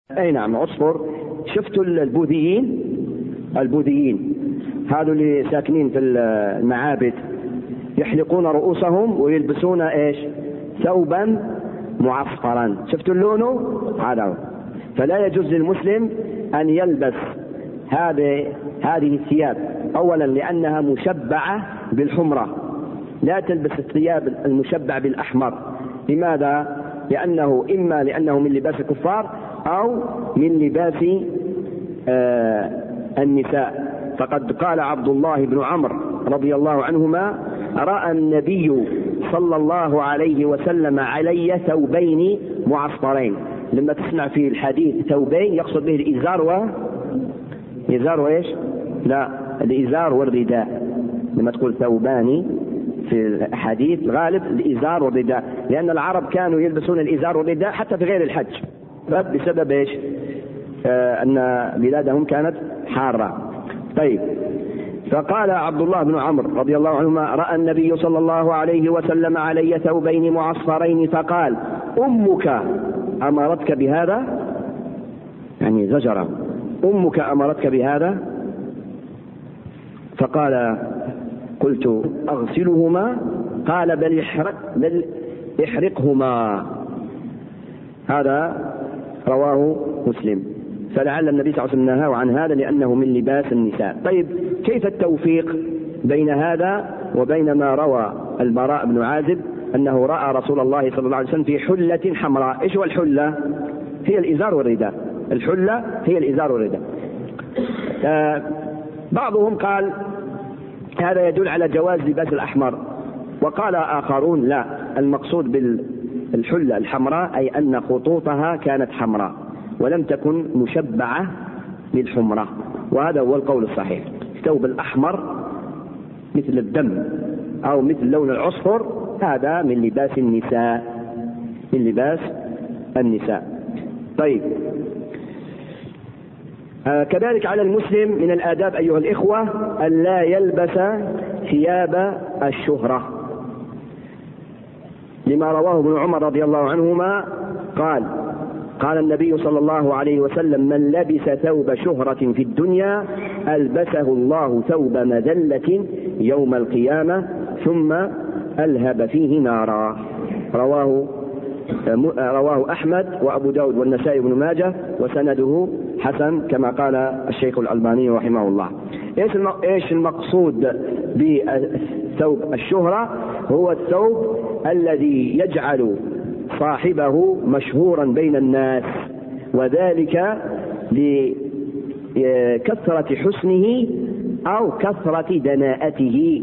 أي نعم عصفر. شفتوا البوذيين هذول اللي ساكنين في المعابد يحلقون رؤوسهم ويلبسون إيش؟ ثوبا معصفرا. شفتوا اللونه هذا؟ فلا يجوز للمسلم أن يلبس هذه الثياب، أولا لأنها مشبعة بالحمرة، لا تلبس الثياب المشبع بالأحمر. لماذا؟ إما لأنه من لباس الكفار أو من لباس النساء. فقد قال عبد الله بن عمرو رضي الله عنهما: رأى النبي صلى الله عليه وسلم علي ثوبين معصفرين. لما تسمع في الحديث ثوبين يقصد به الإزار وإيش؟ لا، الإزار والرداء. لما تقول ثوبان في الحديث غالب الإزار والرداء، لأن العرب كانوا يلبسون الإزار والرداء حتى في غير الحج، بسبب إيش؟ أن بلادهم كانت حارة. طيب، فقال عبد الله بن عمرو رضي الله عنهما: رأى النبي صلى الله عليه وسلم علي ثوبين معصفرين فقال: أمك أمرتك بهذا؟ يعني زجرا، أمك أمرتك بهذا؟ فقال: قلت: أغسلهما؟ قال: بل احرقهما. هذا رواه مسلم. فلعل النبي صلى الله عليه وسلم نهى عن هذا لأنه من لباس النساء. طيب، كيف التوفيق بين هذا وبين ما روى البراء بن عازب أنه رأى رسول الله صلى الله عليه وسلم في حلة حمراء؟ إيش هو الحلة؟ هي الإزار والرداء. الحلة هي الإزار والرداء. بعضهم قال هذا يدل على جواز لباس الأحمر، وقال آخرون لا، المقصود بالحلة الحمراء أي أن خطوطها كانت حمراء ولم تكن مشبعة بالحمرة، وهذا هو القول الصحيح. الثوب الأحمر مثل الدم أو مثل لون العصفر هذا من لباس النساء. طيب، كذلك على المسلم من الآداب أيها الإخوة أن لا يلبس ثياب الشهرة، لما رواه ابن عمر رضي الله عنهما قال النبي صلى الله عليه وسلم: من لبس ثوب شهرة في الدنيا ألبسه الله ثوب مذلة يوم القيامة ثم ألهب فيه نارا. رواه أحمد وأبو داود والنسائي بن ماجه وسنده حسن كما قال الشيخ الألباني رحمه الله. إيش المقصود بثوب الشهرة؟ هو الثوب الذي يجعل صاحبه مشهورا بين الناس، وذلك لكثرة حسنه أو كثرة دناءته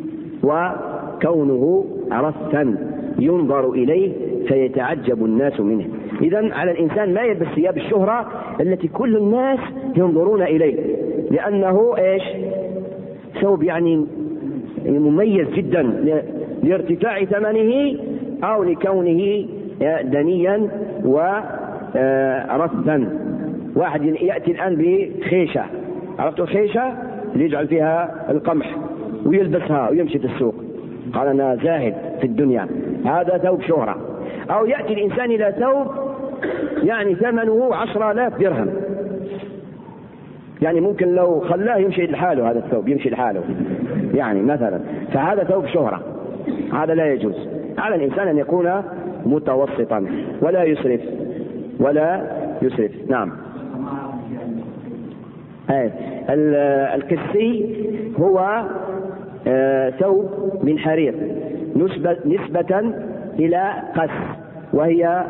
وكونه رثا ينظر إليه فيتعجب الناس منه. إذن على الإنسان لا يلبس ثياب الشهرة التي كل الناس ينظرون إليه، لأنه إيش؟ ثوب يعني مميز جدا لارتفاع ثمنه أو لكونه دنيا ورثا. واحد يأتي الآن بخيشة، عرفتوا الخيشة اللي يجعل فيها القمح ويلبسها ويمشي في السوق، قال أنا زاهد في الدنيا، هذا ثوب شهرة. أو يأتي الإنسان إلى ثوب يعني ثمنه 10,000 درهم، يعني ممكن لو خلاه يمشي لحاله، هذا الثوب يمشي لحاله يعني مثلا، فهذا ثوب شهرة، هذا لا يجوز. على الإنسان أن يكون متوسطا ولا يسرف. نعم. الكسي هو ثوب من حرير نسبة إلى قس، وهي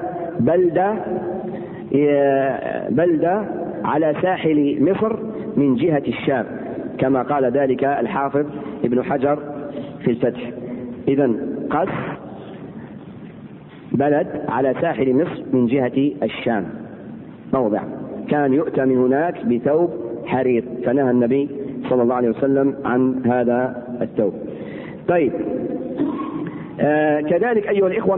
بلدة على ساحل مصر من جهة الشام، كما قال ذلك الحافظ ابن حجر في الفتح. إذن قس بلد على ساحل مصر من جهة الشام، موضع كان يؤتى من هناك بثوب حرير، فنهى النبي صلى الله عليه وسلم عن هذا الثوب. طيب، كذلك أيها الإخوة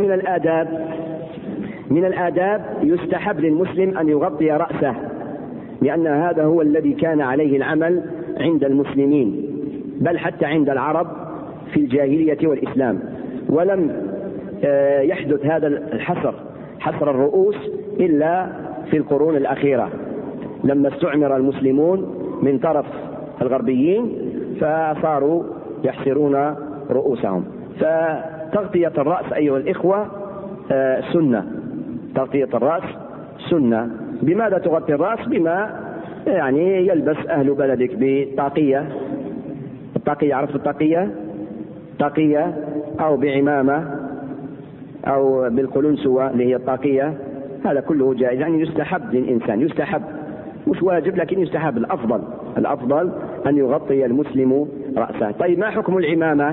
من الآداب يستحب للمسلم أن يغطي رأسه، لأن هذا هو الذي كان عليه العمل عند المسلمين، بل حتى عند العرب في الجاهلية والإسلام، ولم يحدث هذا حصر الرؤوس إلا في القرون الأخيرة لما استعمر المسلمون من طرف الغربيين فصاروا يحسرون رؤوسهم. فتغطية الرأس أيها الإخوة سنة، تغطية الرأس سنة. بماذا تغطي الرأس؟ بما يعني يلبس أهل بلدك بطاقية، الطاقية عرفت الطاقية؟ طاقية أو بعمامة أو بالقلنسوة اللي هي الطاقية، هذا كله جائز، يعني يستحب للإنسان، يستحب مش واجب لكن يستحب. الأفضل أن يغطي المسلم رأسه. طيب ما حكم العمامة؟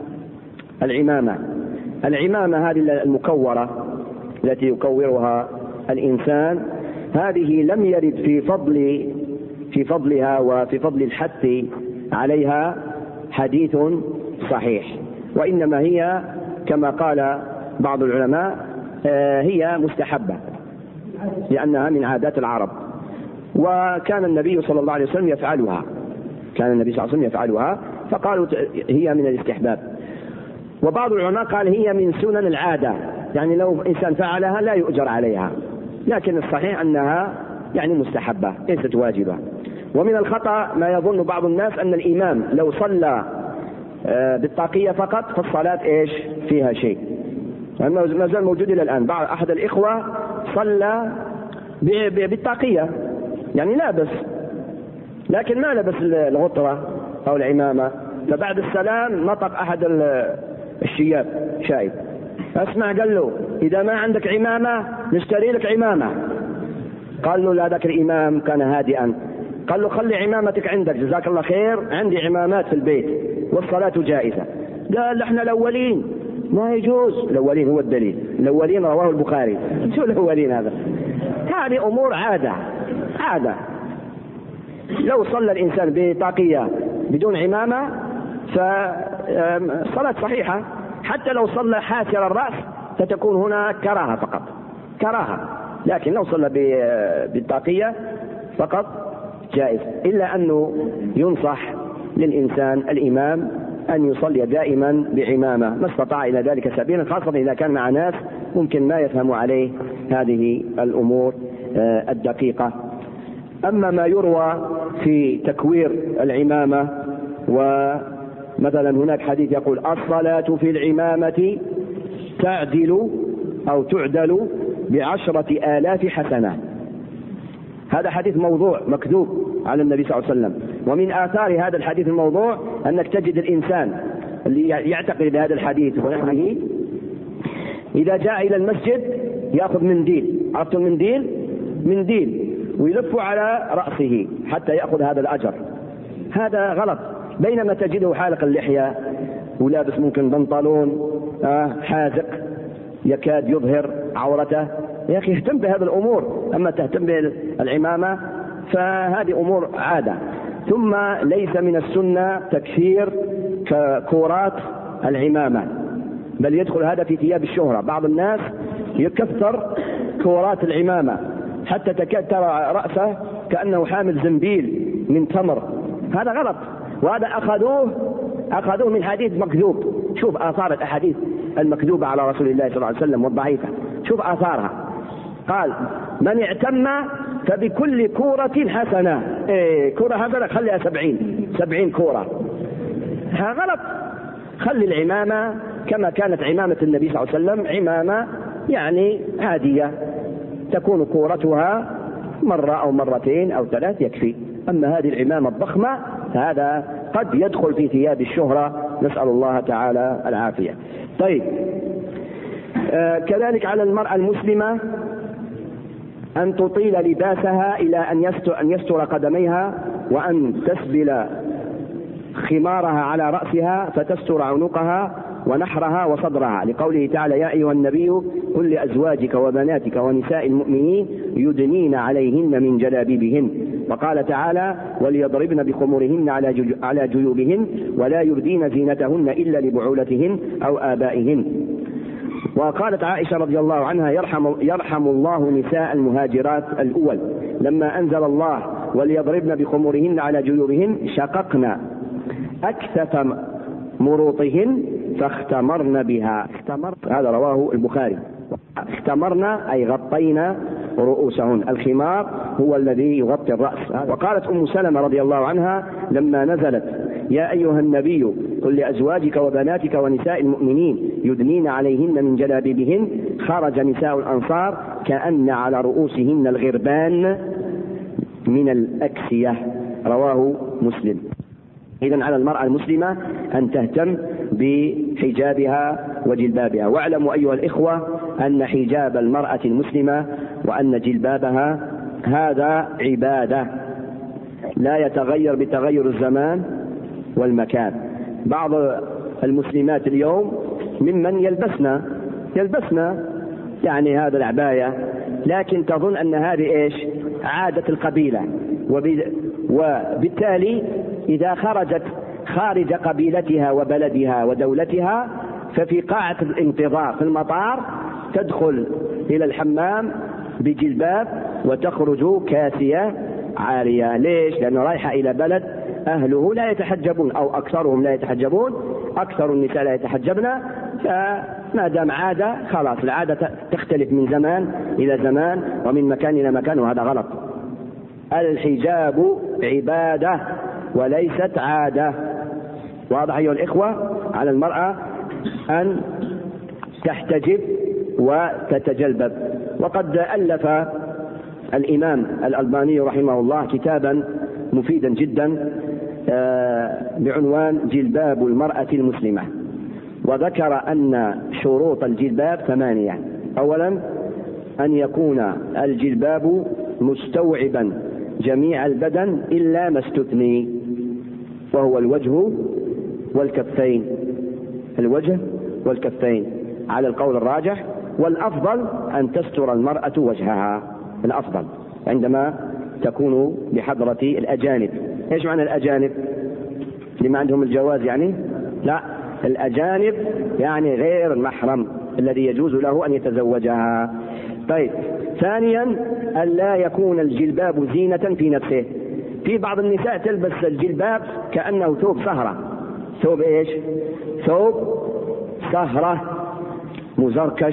العمامة هذه المكورة التي يكورها الإنسان، هذه لم يرد في فضلها وفي فضل الحث عليها حديث صحيح، وإنما هي كما قال بعض العلماء هي مستحبة لأنها من عادات العرب، وكان النبي صلى الله عليه وسلم يفعلها، فقالوا هي من الاستحباب. وبعض العلماء قال هي من سنن العادة، يعني لو إنسان فعلها لا يؤجر عليها، لكن الصحيح أنها يعني مستحبة ليست واجبة. ومن الخطأ ما يظن بعض الناس أن الإمام لو صلى بالطاقية فقط فالصلاة فيها شيء، ما زال موجود إلى الآن. أحد الإخوة صلى بالطاقية يعني لابس، لكن ما لبس الغطرة أو العمامة، فبعد السلام نطق أحد الشياب شايب اسمع، قال له إذا ما عندك عمامة نشتري لك عمامة. قال له لا، ذاك الإمام كان هادئا، قال له خلي عمامتك عندك جزاك الله خير، عندي عمامات في البيت والصلاة جائزة. قال احنا الأولين ما يجوز. الأولين هو الدليل، الأولين رواه البخاري، شو الأولين هذا؟ هذه أمور عادة. لو صلى الإنسان بطاقية بدون عمامة فالصلاة صحيحة، حتى لو صلى حاسر الرأس فتكون هنا كراهة فقط، كراهة، لكن لو صلى بالطاقية فقط جائز. إلا أنه ينصح للإنسان الإمام أن يصلي دائما بعمامة ما استطاع إلى ذلك سبيلا، خاصة إذا كان مع ناس ممكن ما يفهم عليه هذه الأمور الدقيقة. أما ما يروى في تكوير العمامة، ومثلا هناك حديث يقول الصلاة في العمامة تعدل أو تعدل ب10,000 حسنة، هذا حديث موضوع مكذوب على النبي صلى الله عليه وسلم. ومن آثار هذا الحديث الموضوع أنك تجد الإنسان اللي يعتقد هذا الحديث ونحوه إذا جاء إلى المسجد يأخذ منديل، عرفت منديل ويلف على رأسه حتى يأخذ هذا الأجر. هذا غلط، بينما تجده حالق اللحية ولابس ممكن بنطلون حازق يكاد يظهر عورته. يا أخي اهتم بهذه الأمور، أما تهتم بالعمامة فهذه أمور عادة. ثم ليس من السنة تكثير كورات العمامة، بل يدخل هذا في ثياب الشهرة. بعض الناس يكثر كورات العمامة حتى تكاد ترى رأسه كأنه حامل زنبيل من تمر، هذا غلط، وهذا أخذوه من حديث مكذوب. شوف آثار الأحاديث المكذوبة على رسول الله صلى الله عليه وسلم والضعيفة، شوف آثارها. قال من اعتم فبكل كورة حسنة، كورة حسنة خليها 70 كورة، هذا غلط. خلي العمامة كما كانت عمامة النبي صلى الله عليه وسلم، عمامة يعني عادية تكون كورتها مرة أو مرتين أو 3 يكفي. أما هذه العمامة الضخمة هذا قد يدخل في ثياب الشهرة، نسأل الله تعالى العافية. طيب كذلك على المرأة المسلمة أن تطيل لباسها إلى أن يستر قدميها، وأن تسبل خمارها على رأسها فتستر عنقها ونحرها وصدرها، لقوله تعالى يا أيها النبي قل لأزواجك وبناتك ونساء المؤمنين يدنين عليهن من جلابيبهن. وقال تعالى وليضربن بخمرهن على جيوبهن ولا يبدين زينتهن إلا لبعولتهن أو آبائهن. وقالت عائشة رضي الله عنها يرحم الله نساء المهاجرات الأول لما أنزل الله وليضربن بخمرهن على جيوبهن شققنا أكثف مروطهن فاختمرن بها. هذا رواه البخاري. اختمرنا أي غطينا رؤوسهن. الخمار هو الذي يغطي الرأس. وقالت أم سلمة رضي الله عنها لما نزلت: يا أيها النبي قل لأزواجك وبناتك ونساء المؤمنين يدنين عليهن من جلابيبهن، خرج نساء الأنصار كأن على رؤوسهن الغربان من الأكسية. رواه مسلم. إذن على المرأة المسلمة أن تهتم بحجابها وجلبابها. واعلموا أيها الإخوة أن حجاب المرأة المسلمة وأن جلبابها هذا عبادة لا يتغير بتغير الزمان والمكان. بعض المسلمات اليوم ممن يلبسنا يعني هذا العباية، لكن تظن أن هذه عادة القبيلة، وبالتالي إذا خرجت خارج قبيلتها وبلدها ودولتها ففي قاعة الانتظار في المطار تدخل إلى الحمام بجلباب وتخرج كاسية عارية. ليش؟ لأنه رايحة إلى بلد أهله لا يتحجبون أو أكثرهم لا يتحجبون، أكثر النساء لا يتحجبن، فما دام عادة خلاص العادة تختلف من زمان إلى زمان ومن مكان إلى مكان، وهذا غلط. الحجاب عبادة وليست عادة. واضح أيها الإخوة؟ على المرأة أن تحتجب وتتجلبب. وقد ألف الإمام الألباني رحمه الله كتابا مفيدا جدا بعنوان جلباب المرأة المسلمة، وذكر أن شروط الجلباب 8. أولا أن يكون الجلباب مستوعبا جميع البدن إلا ما استثني، وهو الوجه والكفين. الوجه والكفين على القول الراجح، والأفضل أن تستر المرأة وجهها، الأفضل عندما تكون بحضرة الأجانب. إيش معنى الأجانب؟ لما عندهم الجواز يعني؟ لا، الأجانب يعني غير المحرم الذي يجوز له أن يتزوجها. طيب، ثانيا أن لا يكون الجلباب زينة في نفسه. في بعض النساء تلبس الجلباب كأنه ثوب سهرة. ثوب إيش؟ ثوب سهرة مزركش،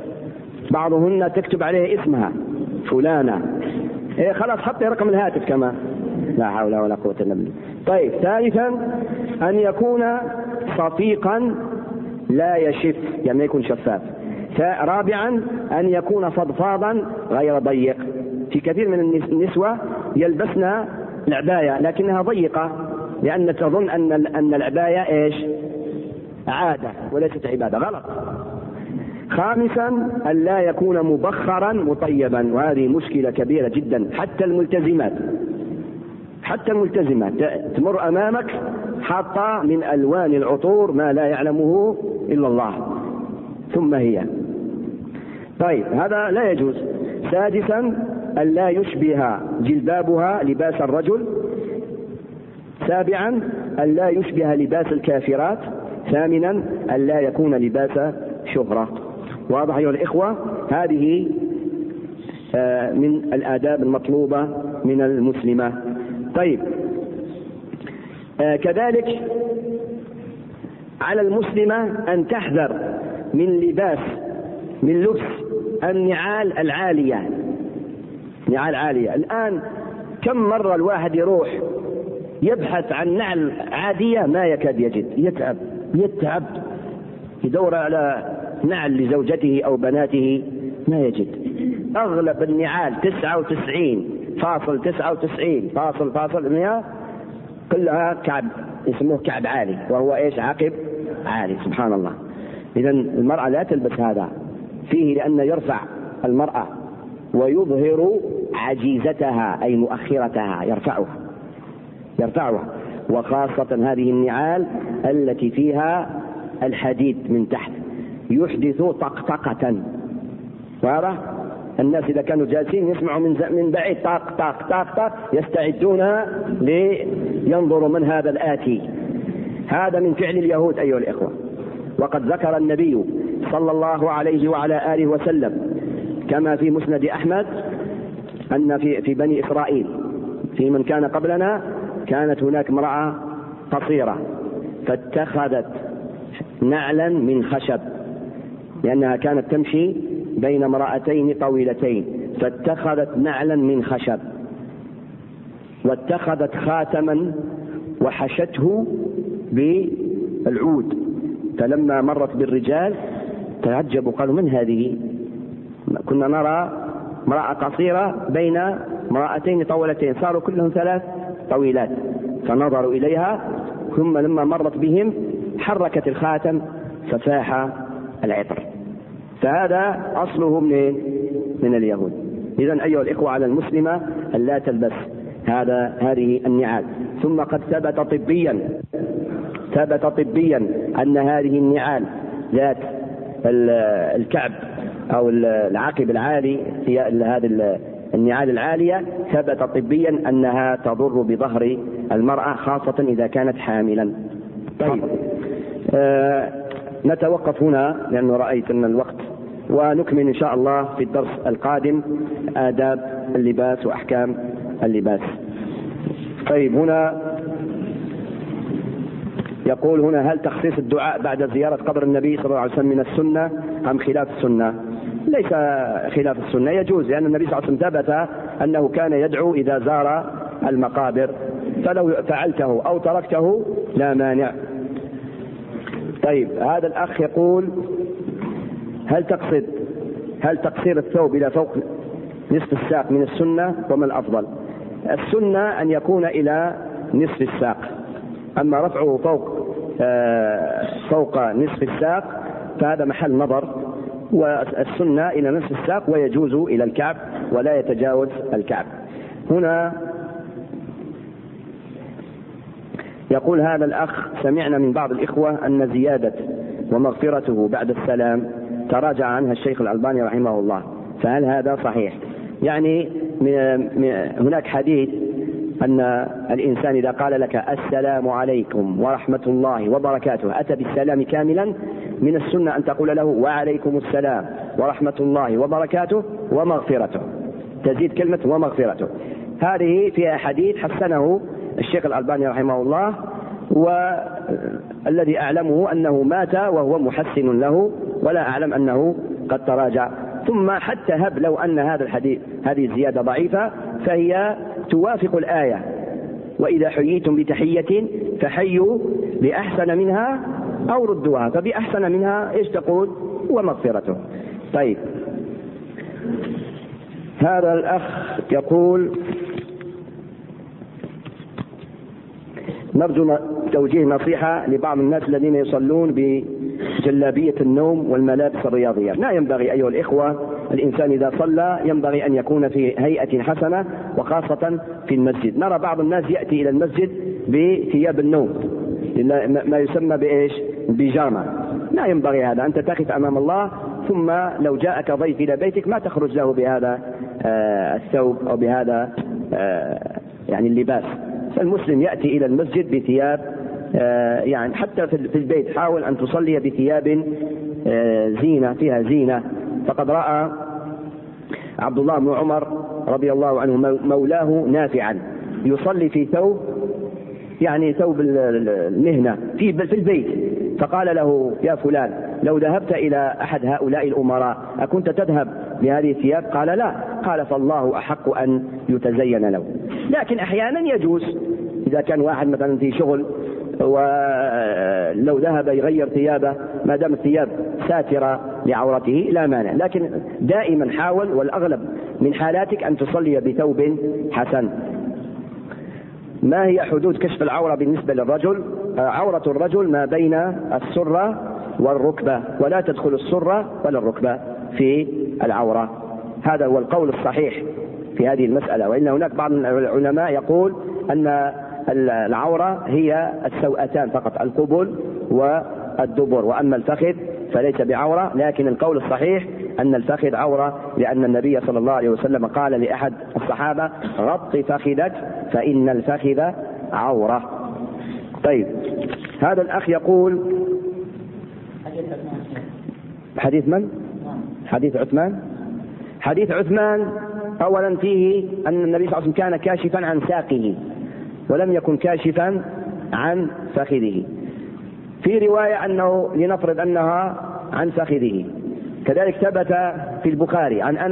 بعضهن تكتب عليه اسمها فلانة. خلاص حطي رقم الهاتف كمان، لا حول ولا قوة إلا بالله. طيب، ثالثا أن يكون صفيقا لا يشف، يعني يكون شفاف. رابعا أن يكون فضفاضا غير ضيق. في كثير من النسوة يلبسن العباية لكنها ضيقة لأن تظن أن العباية عادة وليست عبادة. غلط. خامسا أن لا يكون مبخرا مطيبا، وهذه مشكلة كبيرة جدا. حتى الملتزمات تمر أمامك حاطة من ألوان العطور ما لا يعلمه إلا الله، ثم هي. طيب، هذا لا يجوز. سادسا أن لا يشبه جلبابها لباس الرجل. سابعا أن لا يشبه لباس الكافرات. ثامنا أن لا يكون لباس شهرة. واضح أيها الإخوة؟ هذه من الآداب المطلوبة من المسلمة. طيب، كذلك على المسلمة أن تحذر من لبس النعال العالية. نعال عالية. الآن كم مرة الواحد يروح يبحث عن نعل عادية ما يكاد يجد، يتعب يدور على نعل لزوجته أو بناته ما يجد. أغلب النعال 99.99% كلها كعب، اسمه كعب عالي، وهو عقب عالي. سبحان الله. إذن المرأة لا تلبس هذا فيه، لأنه يرفع المرأة ويظهر عجيزتها أي مؤخرتها، يرفعها. وخاصة هذه النعال التي فيها الحديد من تحت يحدث طقطقة. واضح؟ الناس إذا كانوا جالسين يسمعوا من بعيد طاق طاق طاق طاق، يستعدون لينظروا من هذا الآتي. هذا من فعل اليهود أيها الإخوة. وقد ذكر النبي صلى الله عليه وعلى آله وسلم كما في مسند أحمد أن في بني إسرائيل في من كان قبلنا كانت هناك امرأة قصيرة فاتخذت نعلا من خشب، لأنها كانت تمشي بين امرأتين طويلتين، فاتخذت نعلا من خشب، واتخذت خاتما وحشته بالعود، فلما مرت بالرجال تعجبوا قالوا من هذه؟ كنا نرى امرأة قصيرة بين امرأتين طولتين، صاروا كلهم 3 طويلات، فنظروا إليها، ثم لما مرت بهم حركت الخاتم ففاح العطر. فهذا أصله من اليهود. إذن أيها الإخوة على المسلمة أن لا تلبس هذه النعال. ثم قد ثبت طبيا أن هذه النعال ذات الكعب أو العقب العالي، هذه النعال العالية، ثبت طبيا أنها تضر بظهر المرأة خاصة إذا كانت حاملا. طيب، نتوقف هنا لأنه رأيت أن الوقت، ونكمل إن شاء الله في الدرس القادم آداب اللباس وأحكام اللباس. طيب، هنا يقول هنا: هل تخصيص الدعاء بعد زيارة قبر النبي صلى الله عليه وسلم من السنة أم خلاف السنة؟ ليس خلاف السنة، يجوز، لأن النبي صلى الله عليه وسلم ثبت أنه كان يدعو إذا زار المقابر، فلو فعلته أو تركته لا مانع. طيب، هذا الأخ يقول: هل تقصير الثوب إلى فوق نصف الساق من السنة، وما الأفضل؟ السنة أن يكون إلى نصف الساق، أما رفعه فوق نصف الساق فهذا محل نظر، والسنة إلى نصف الساق، ويجوز إلى الكعب ولا يتجاوز الكعب. هنا يقول هذا الأخ: سمعنا من بعض الإخوة أن زيادة ومغفرته بعد السلام تراجع عنها الشيخ الألباني رحمه الله، فهل هذا صحيح؟ يعني هناك حديث أن الإنسان إذا قال لك السلام عليكم ورحمة الله وبركاته أتى بالسلام كاملا، من السنة أن تقول له وعليكم السلام ورحمة الله وبركاته ومغفرته، تزيد كلمة ومغفرته. هذه فيها حديث حسنه الشيخ الألباني رحمه الله، والذي أعلمه أنه مات وهو محسن له، ولا أعلم أنه قد تراجع. ثم حتى هب لو أن هذا الحديث هذه الزيادة ضعيفة فهي توافق الآية: وإذا حييتم بتحية فحيوا بأحسن منها أو ردوها، فبأحسن منها إيش تقول؟ ومغفرته. طيب، هذا الأخ يقول: نرجو توجيه نصيحة لبعض الناس الذين يصلون بجلابية النوم والملابس الرياضية. لا ينبغي أيها الإخوة، الإنسان إذا صلى ينبغي أن يكون في هيئة حسنة، وخاصة في المسجد. نرى بعض الناس يأتي إلى المسجد بثياب النوم، ما يسمى بإيش؟ بيجامة. لا ينبغي هذا، أنت تقف أمام الله، ثم لو جاءك ضيف إلى بيتك ما تخرج له بهذا الثوب أو بهذا يعني اللباس. فالمسلم يأتي إلى المسجد بثياب، يعني حتى في البيت حاول أن تصلي بثياب زينة فيها زينة. فقد رأى عبد الله بن عمر رضي الله عنه مولاه نافعا يصلي في ثوب، يعني ثوب المهنة في البيت، فقال له: يا فلان، لو ذهبت إلى أحد هؤلاء الأمراء أكنت تذهب بهذه الثياب؟ قال: لا. قال: فالله أحق أن يتزين له. لكن أحيانا يجوز إذا كان واحد مثلا في شغل ولو ذهب يغير ثيابه ما دام الثياب ساترة لعورته لا مانع، لكن دائما حاول، والأغلب من حالاتك أن تصلي بثوب حسن. ما هي حدود كشف العورة بالنسبة للرجل؟ عورة الرجل ما بين السرة والركبة، ولا تدخل السرة ولا الركبة في العورة. هذا هو القول الصحيح في هذه المسألة. وإن هناك بعض العلماء يقول أن العورة هي السوأتان فقط، القبل والدبر، وأما الفخذ فليس بعورة. لكن القول الصحيح أن الفخذ عورة، لأن النبي صلى الله عليه وسلم قال لأحد الصحابة: غط فخذك فإن الفخذ عورة. طيب، هذا الأخ يقول: حديث من؟ حديث عثمان. حديث عثمان أولا فيه أن النبي صلى الله عليه وسلم كان كاشفا عن ساقه ولم يكن كاشفا عن فخذه. في رواية أنه لنفرض أنها عن فخذه. كذلك ثبت في البخاري عن أنس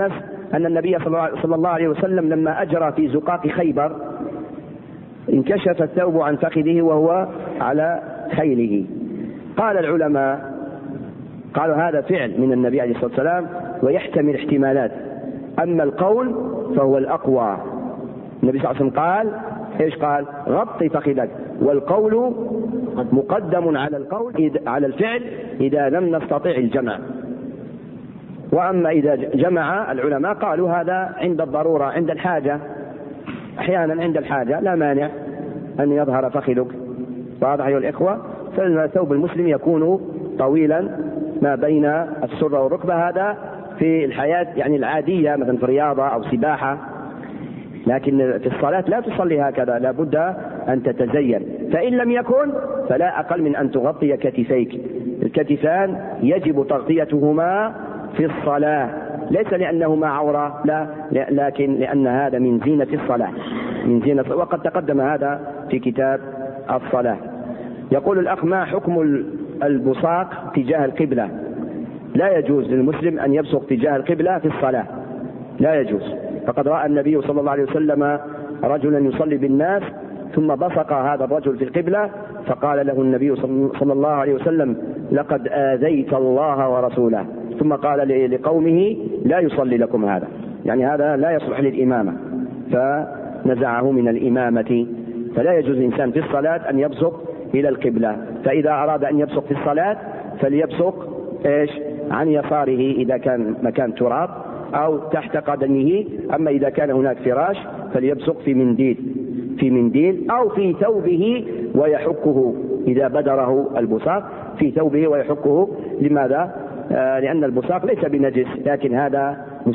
أن النبي صلى الله عليه وسلم لما أجرى في زقاق خيبر انكشف الثوب عن فخذه وهو على خيله. قال العلماء قالوا هذا فعل من النبي عليه الصلاة والسلام ويحتمل احتمالات، أما القول فهو الأقوى. النبي صلى الله عليه وسلم قال إيش؟ قال غطي فخذك، والقول مقدم على القول على الفعل إذا لم نستطيع الجمع. وأما إذا جمع العلماء قالوا هذا عند الضرورة، عند الحاجة، أحيانا عند الحاجة لا مانع أن يظهر فخذك. واضح أيها الإخوة؟ فإن ثوب المسلم يكون طويلا ما بين السرة والركبة، هذا في الحياة يعني العادية مثلا في رياضة أو سباحة، لكن في الصلاة لا تصلي هكذا، لا بد أن تتزين. فإن لم يكن فلا أقل من أن تغطي كتفيك. الكتفان يجب تغطيتهما في الصلاة، ليس لأنهما عورة، لا، لكن لأن هذا من زينة الصلاة، من زينة، وقد تقدم هذا في كتاب الصلاة. يقول الأخ: ما حكم البصاق تجاه القبلة؟ لا يجوز للمسلم أن يبصق تجاه القبلة في الصلاة، لا يجوز. فقد رأى النبي صلى الله عليه وسلم رجلا يصلي بالناس ثم بصق هذا الرجل في القبلة، فقال له النبي صلى الله عليه وسلم: لقد آذيت الله ورسوله. ثم قال لقومه: لا يصلي لكم هذا، يعني هذا لا يصلح للإمامة، فنزعه من الإمامة. فلا يجوز الإنسان في الصلاة أن يبصق إلى القبلة. فإذا أراد أن يبصق في الصلاة فليبصق إيش؟ عن يساره إذا كان مكان تراب أو تحت قدمه. أما إذا كان هناك فراش فليبصق في منديل أو في ثوبه ويحكه إذا بدره البصاق في ثوبه ويحكه. لماذا؟ لأن البصاق ليس بنجس، لكن هذا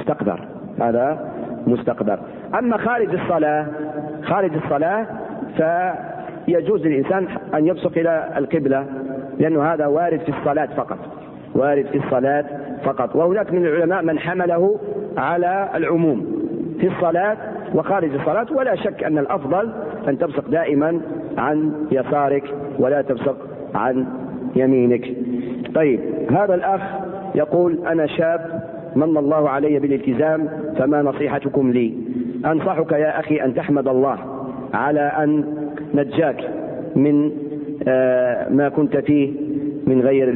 مستقدر. أما خارج الصلاة فيجوز للإنسان أن يبصق إلى القبلة، لأنه هذا وارد في الصلاة فقط. وهناك من العلماء من حمله على العموم في الصلاة وخارج الصلاة، ولا شك أن الأفضل أن تبصق دائما عن يسارك ولا تبصق عن يمينك. طيب، هذا الأخ يقول: أنا شاب من الله علي بالالتزام، فما نصيحتكم لي؟ أنصحك يا أخي أن تحمد الله على أن نجاك من ما كنت فيه من غير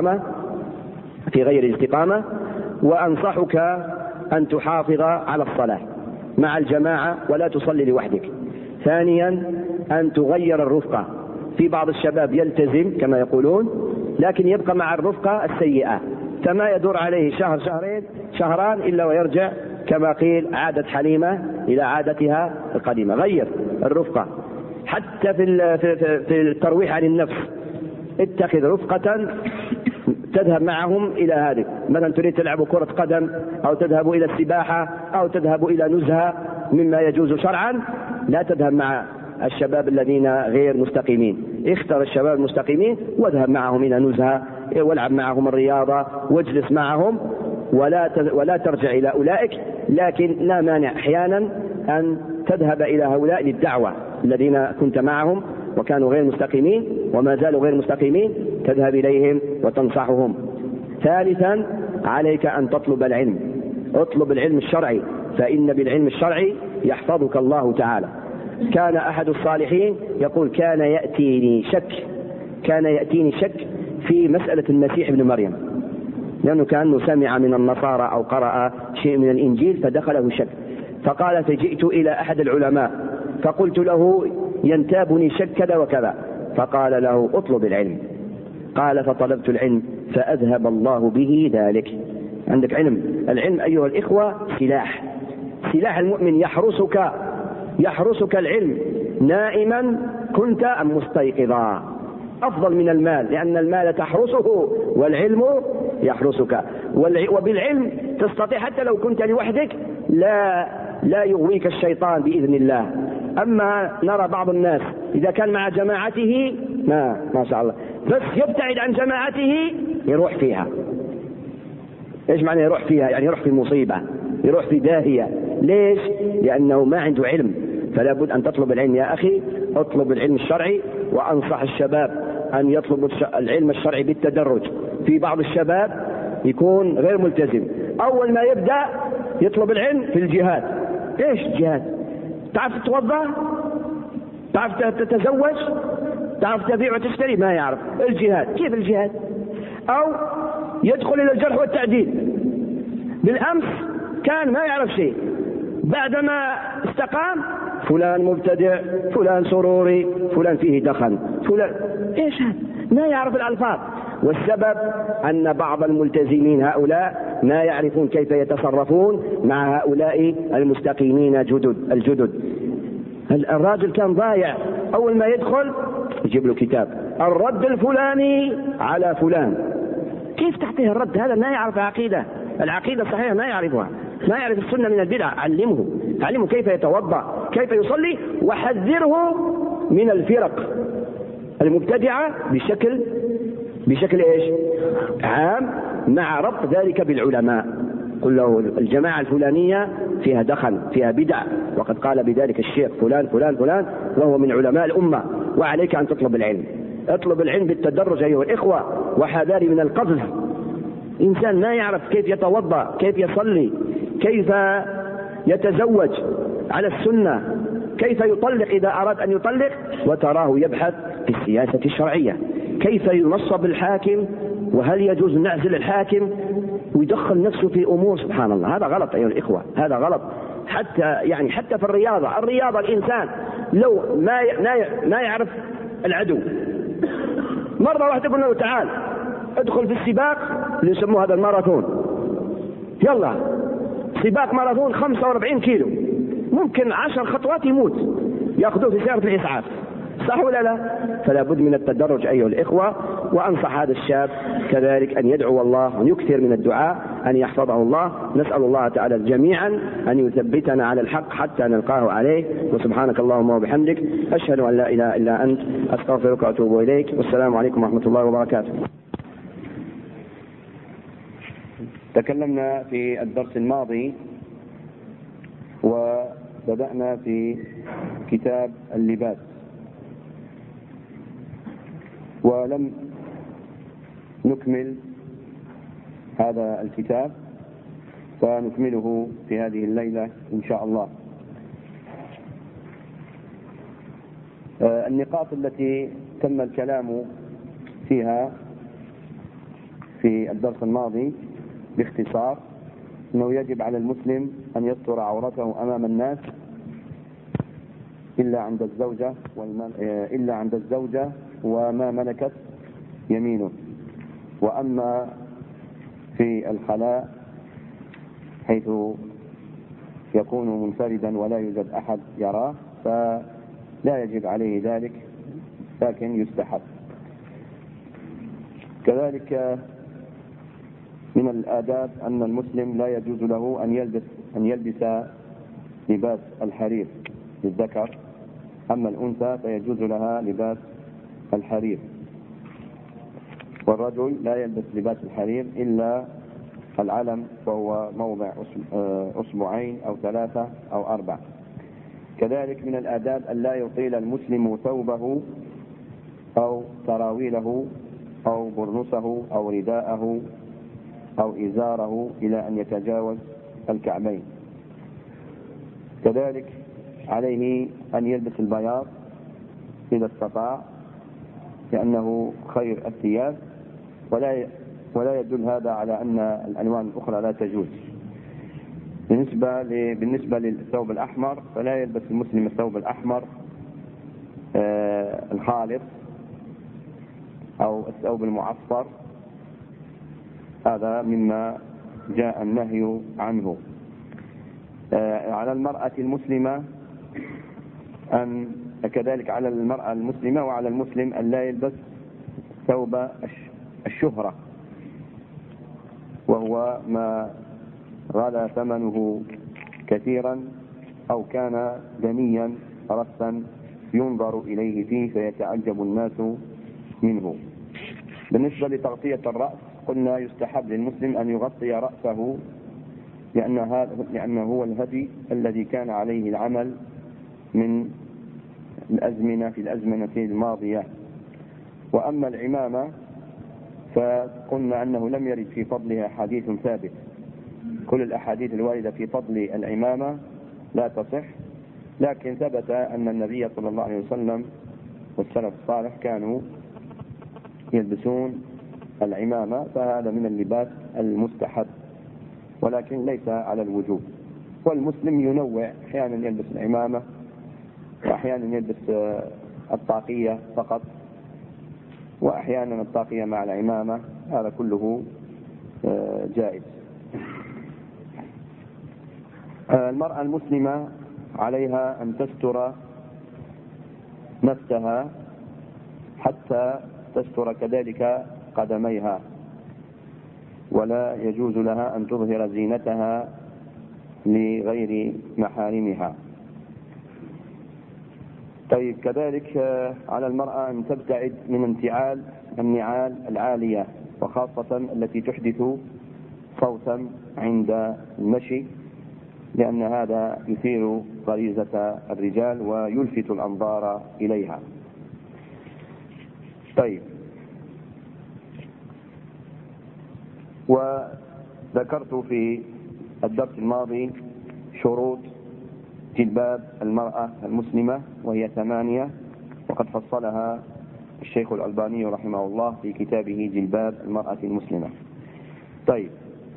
الاستقامة، وأنصحك أن تحافظ على الصلاة مع الجماعة ولا تصلي لوحدك. ثانيا، أن تغير الرفقة. في بعض الشباب يلتزم كما يقولون لكن يبقى مع الرفقة السيئة، فما يدور عليه شهر شهران إلا ويرجع كما قيل عادت حليمة إلى عادتها القديمة. غير الرفقة. حتى في الترويح عن النفس اتخذ رفقة تذهب معهم إلى هذه، مثلا تريد تلعب كرة قدم أو تذهب إلى السباحة أو تذهب إلى نزهة مما يجوز شرعا، لا تذهب مع الشباب الذين غير مستقيمين. اختر الشباب المستقيمين واذهب معهم إلى نزهة، والعب معهم الرياضة واجلس معهم، ولا ترجع إلى أولئك. لكن لا مانع أحيانا أن تذهب إلى هؤلاء للدعوة الذين كنت معهم وكانوا غير مستقيمين وما زالوا غير مستقيمين، تذهب إليهم وتنصحهم. ثالثا، عليك أن تطلب العلم. اطلب العلم الشرعي، فإن بالعلم الشرعي يحفظك الله تعالى. كان أحد الصالحين يقول: كان يأتيني شك في مسألة المسيح ابن مريم، لأنه كان سمع من النصارى أو قرأ شيء من الإنجيل فدخله شك، فقال: فجئت إلى أحد العلماء فقلت له: ينتابني شك كذا وكذا، فقال له: اطلب العلم. قال: فطلبت العلم فأذهب الله به ذلك. عندك علم. العلم أيها الإخوة سلاح المؤمن، يحرسك العلم نائما كنت أم مستيقظا، أفضل من المال، لأن المال تحرسه والعلم يحرسك. وبالعلم تستطيع حتى لو كنت لوحدك لا يغويك الشيطان بإذن الله. أما نرى بعض الناس إذا كان مع جماعته ما شاء الله، بس يبتعد عن جماعته يروح فيها. إيش معنى يروح فيها؟ يعني يروح في مصيبة، يروح في داهية. ليش؟ لأنه ما عنده علم. فلا بد أن تطلب العلم يا أخي، اطلب العلم الشرعي. وأنصح الشباب أن يطلبوا العلم الشرعي بالتدرج. في بعض الشباب يكون غير ملتزم، أول ما يبدأ يطلب العلم في الجهاد. إيش الجهاد؟ تعرف تتوضأ؟ تعرف تتزوج؟ تعرف تبيع وتشتري؟ ما يعرف. الجهاد كيف الجهاد؟ أو يدخل إلى الجرح والتعديل. بالأمس كان ما يعرف شيء، بعدما استقام فلان مبتدع، فلان سروري، فلان فيه دخن، فلان إيش هذا؟ ما يعرف الألفاظ. والسبب أن بعض الملتزمين هؤلاء ما يعرفون كيف يتصرفون مع هؤلاء المستقيمين الجدد. الراجل كان ضايع، أول ما يدخل يجيب له كتاب الرد الفلاني على فلان. كيف تعطيه الرد؟ هذا ما يعرف العقيدة الصحيحة ما يعرفها، ما يعرف السنة من البدع. علمه كيف يتوضأ، كيف يصلي، وحذره من الفرق المبتدعة بشكل إيش؟ عام، مع ربط ذلك بالعلماء. قل له الجماعة الفلانية فيها دخل، فيها بدع، وقد قال بذلك الشيخ فلان فلان فلان وهو من علماء الأمة، وعليك أن تطلب العلم. اطلب العلم بالتدرج أيها الإخوة، وحذاري من القذف. إنسان ما يعرف كيف يتوضأ، كيف يصلي، كيف يتزوج على السنة، كيف يطلق إذا أراد أن يطلق، وتراه يبحث في السياسة الشرعية، كيف ينصب الحاكم، وهل يجوز نعزل الحاكم، ويدخل نفسه في أمور سبحان الله. هذا غلط أيها الإخوة، هذا غلط. حتى في الرياضة الإنسان لو ما يعرف العدو، مرة واحدة يقول له تعال ادخل في السباق اللي يسموه هذا الماراثون، يلا سباق ماراثون 45 كيلو، ممكن 10 خطوات يموت، يأخذوه في سيارة الإسعاف، صح ولا لا؟ فلا بد من التدرج أيها الإخوة. وأنصح هذا الشاب كذلك أن يدعو الله وأن يكثر من الدعاء أن يحفظه الله. نسأل الله تعالى جميعا أن يثبتنا على الحق حتى نلقاه عليه. وسبحانك اللهم وبحمدك، أشهد أن لا إله إلا أنت، أستغفرك وأتوب إليك، والسلام عليكم ورحمة الله وبركاته. تكلمنا في الدرس الماضي وبدأنا في كتاب اللباس، ولم نكمل هذا الكتاب، فنكمله في هذه الليلة إن شاء الله. النقاط التي تم الكلام فيها في الدرس الماضي باختصار: أنه يجب على المسلم أن يستر عورته أمام الناس إلا عند الزوجة وما ملكت يمينه. وأما في الخلاء حيث يكون منفردا ولا يوجد أحد يراه فلا يجب عليه ذلك، لكن يستحب. كذلك من الآداب أن المسلم لا يجوز له أن يلبس لباس الحرير للذكر، أما الأنثى فيجوز لها لباس الحرير. والرجل لا يلبس لباس الحرير إلا العلم، وهو موضع أصبعين أو 3 أو 4. كذلك من الآداب أن لا يطيل المسلم ثوبه أو سراويله أو برنسه أو رداءه أو إزاره إلى أن يتجاوز الكعبين. كذلك عليه أن يلبس البياض إذا استطاع، لأنه خير الثياب، ولا يدل هذا على أن الألوان الأخرى لا تجوز. بالنسبة للثوب الأحمر فلا يلبس المسلم الثوب الأحمر الخالص أو الثوب المعصفر، هذا مما جاء النهي عنه. على المرأة المسلمة كذلك على المرأة المسلمة وعلى المسلم أن لا يلبس ثوب الشهرة، وهو ما غلى ثمنه كثيرا أو كان دنيا رثا ينظر إليه فيه فيتعجب الناس منه. بالنسبة لتغطية الرأس قلنا يستحب للمسلم أن يغطي رأسه، لأنه هو الهدي الذي كان عليه العمل من في الأزمنة الماضية. وأما العمامة فقلنا أنه لم يرد في فضلها حديث ثابت، كل الأحاديث الواردة في فضل العمامة لا تصح، لكن ثبت أن النبي صلى الله عليه وسلم والسلف الصالح كانوا يلبسون العمامة، فهذا من اللباس المستحب ولكن ليس على الوجوب. والمسلم ينوع، أحيانا يلبس العمامة وأحيانا يلبس الطاقية فقط، وأحيانا الطاقية مع العمامة، هذا كله جائز. المرأة المسلمة عليها أن تستر نفسها حتى تستر كذلك قدميها، ولا يجوز لها أن تظهر زينتها لغير محارمها. طيب، كذلك على المرأة أن تبتعد من انتعال النعال العالية، وخاصة التي تحدث صوتا عند المشي، لأن هذا يثير غريزة الرجال ويلفت الأنظار إليها. طيب، وذكرت في الدرس الماضي شروط جلباب المرأة المسلمة وهي 8، وقد فصلها الشيخ الألباني رحمه الله في كتابه جلباب المرأة المسلمة. طيب،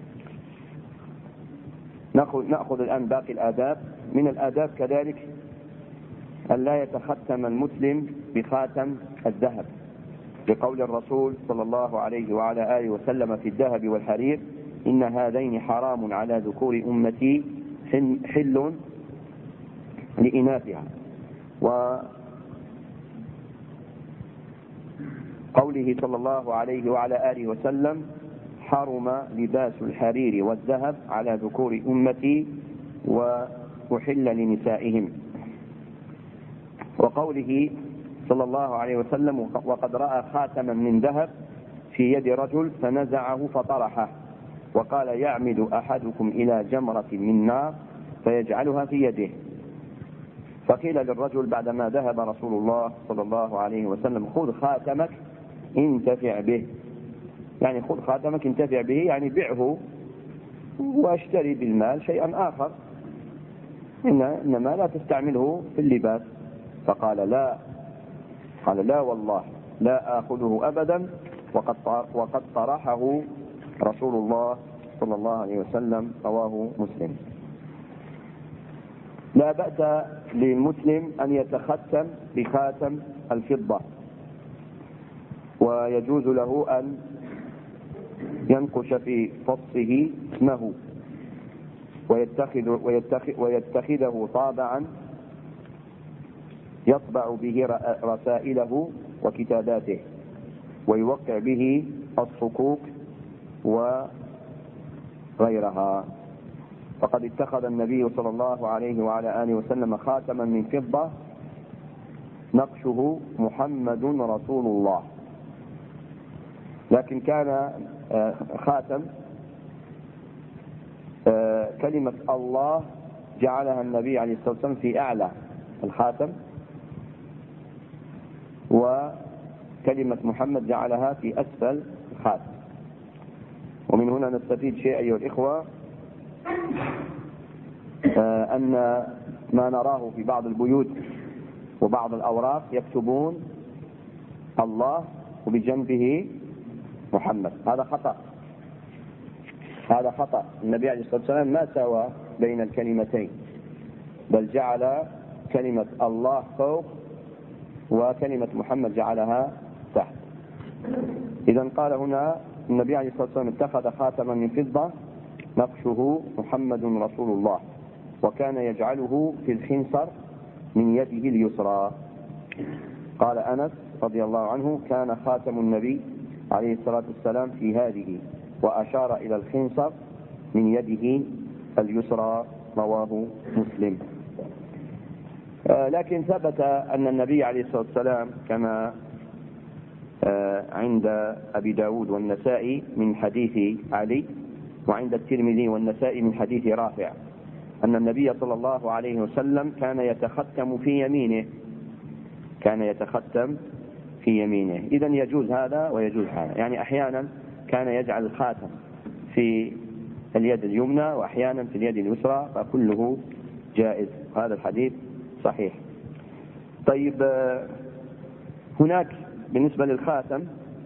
نأخذ الآن باقي الآداب. من الآداب كذلك أن لا يتختم المسلم بخاتم الذهب، لقول الرسول صلى الله عليه وعلى آله وسلم في الذهب والحرير: إن هذين حرام على ذكور أمتي حل لإناثها. وقوله صلى الله عليه وعلى آله وسلم: حرم لباس الحرير والذهب على ذكور أمتي وأحل لنسائهم. وقوله صلى الله عليه وسلم: وقد رأى خاتما من ذهب في يد رجل فنزعه فطرحه، وقال: يعمد أحدكم إلى جمرة من نار فيجعلها في يده. فقيل للرجل بعدما ذهب رسول الله صلى الله عليه وسلم: خذ خاتمك انتفع به، يعني خذ خاتمك انتفع به، يعني بيعه واشتري بالمال شيئا آخر، إنما لا تستعمله في اللباس. فقال: لا، قال: لا والله لا آخذه أبدا، وقد طرحه رسول الله صلى الله عليه وسلم. رواه مسلم. لا بأس للمسلم أن يتختم بخاتم الفضة، ويجوز له أن ينقش في فصه اسمه ويتخذه طابعا يطبع به رسائله وكتاباته، ويوقع به الصكوك وغيرها. فقد اتخذ النبي صلى الله عليه وعلى آله وسلم خاتما من فضة نقشه محمد رسول الله، لكن كان خاتم كلمة الله جعلها النبي عليه الصلاة والسلام في أعلى الخاتم، وكلمة محمد جعلها في أسفل الخاتم. ومن هنا نستفيد شيء أيها الإخوة، أن ما نراه في بعض البيوت وبعض الأوراق يكتبون الله وبجنبه محمد، هذا خطأ، هذا خطأ. النبي عليه الصلاة والسلام ما سوى بين الكلمتين، بل جعل كلمة الله فوق وكلمة محمد جعلها تحت. إذن قال هنا النبي عليه الصلاة والسلام: اتخذ خاتما من فضة نقشه محمد رسول الله، وكان يجعله في الخنصر من يده اليسرى. قال أنس رضي الله عنه: كان خاتم النبي عليه الصلاة والسلام في هذه، وأشار إلى الخنصر من يده اليسرى. رواه مسلم. لكن ثبت أن النبي عليه الصلاة والسلام كما عند أبي داود والنسائي من حديث علي، وعند الترمذي والنسائي من حديث رافع، أن النبي صلى الله عليه وسلم كان يتختم في يمينه، كان يتختم في يمينه. إذن يجوز هذا ويجوز هذا، يعني أحيانا كان يجعل الخاتم في اليد اليمنى وأحيانا في اليد اليسرى، فكله جائز. هذا الحديث صحيح. طيب، هناك بالنسبة للخاتم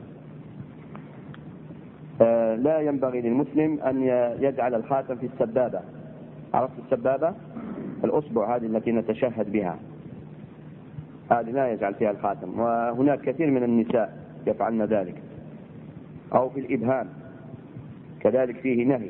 لا ينبغي للمسلم أن يجعل الخاتم في السبابة. عرفت السبابة؟ الأصبع هذه التي نتشهد بها، هذه لا يجعل فيها الخاتم، وهناك كثير من النساء يفعلن ذلك. أو في الإبهام كذلك فيه نهي.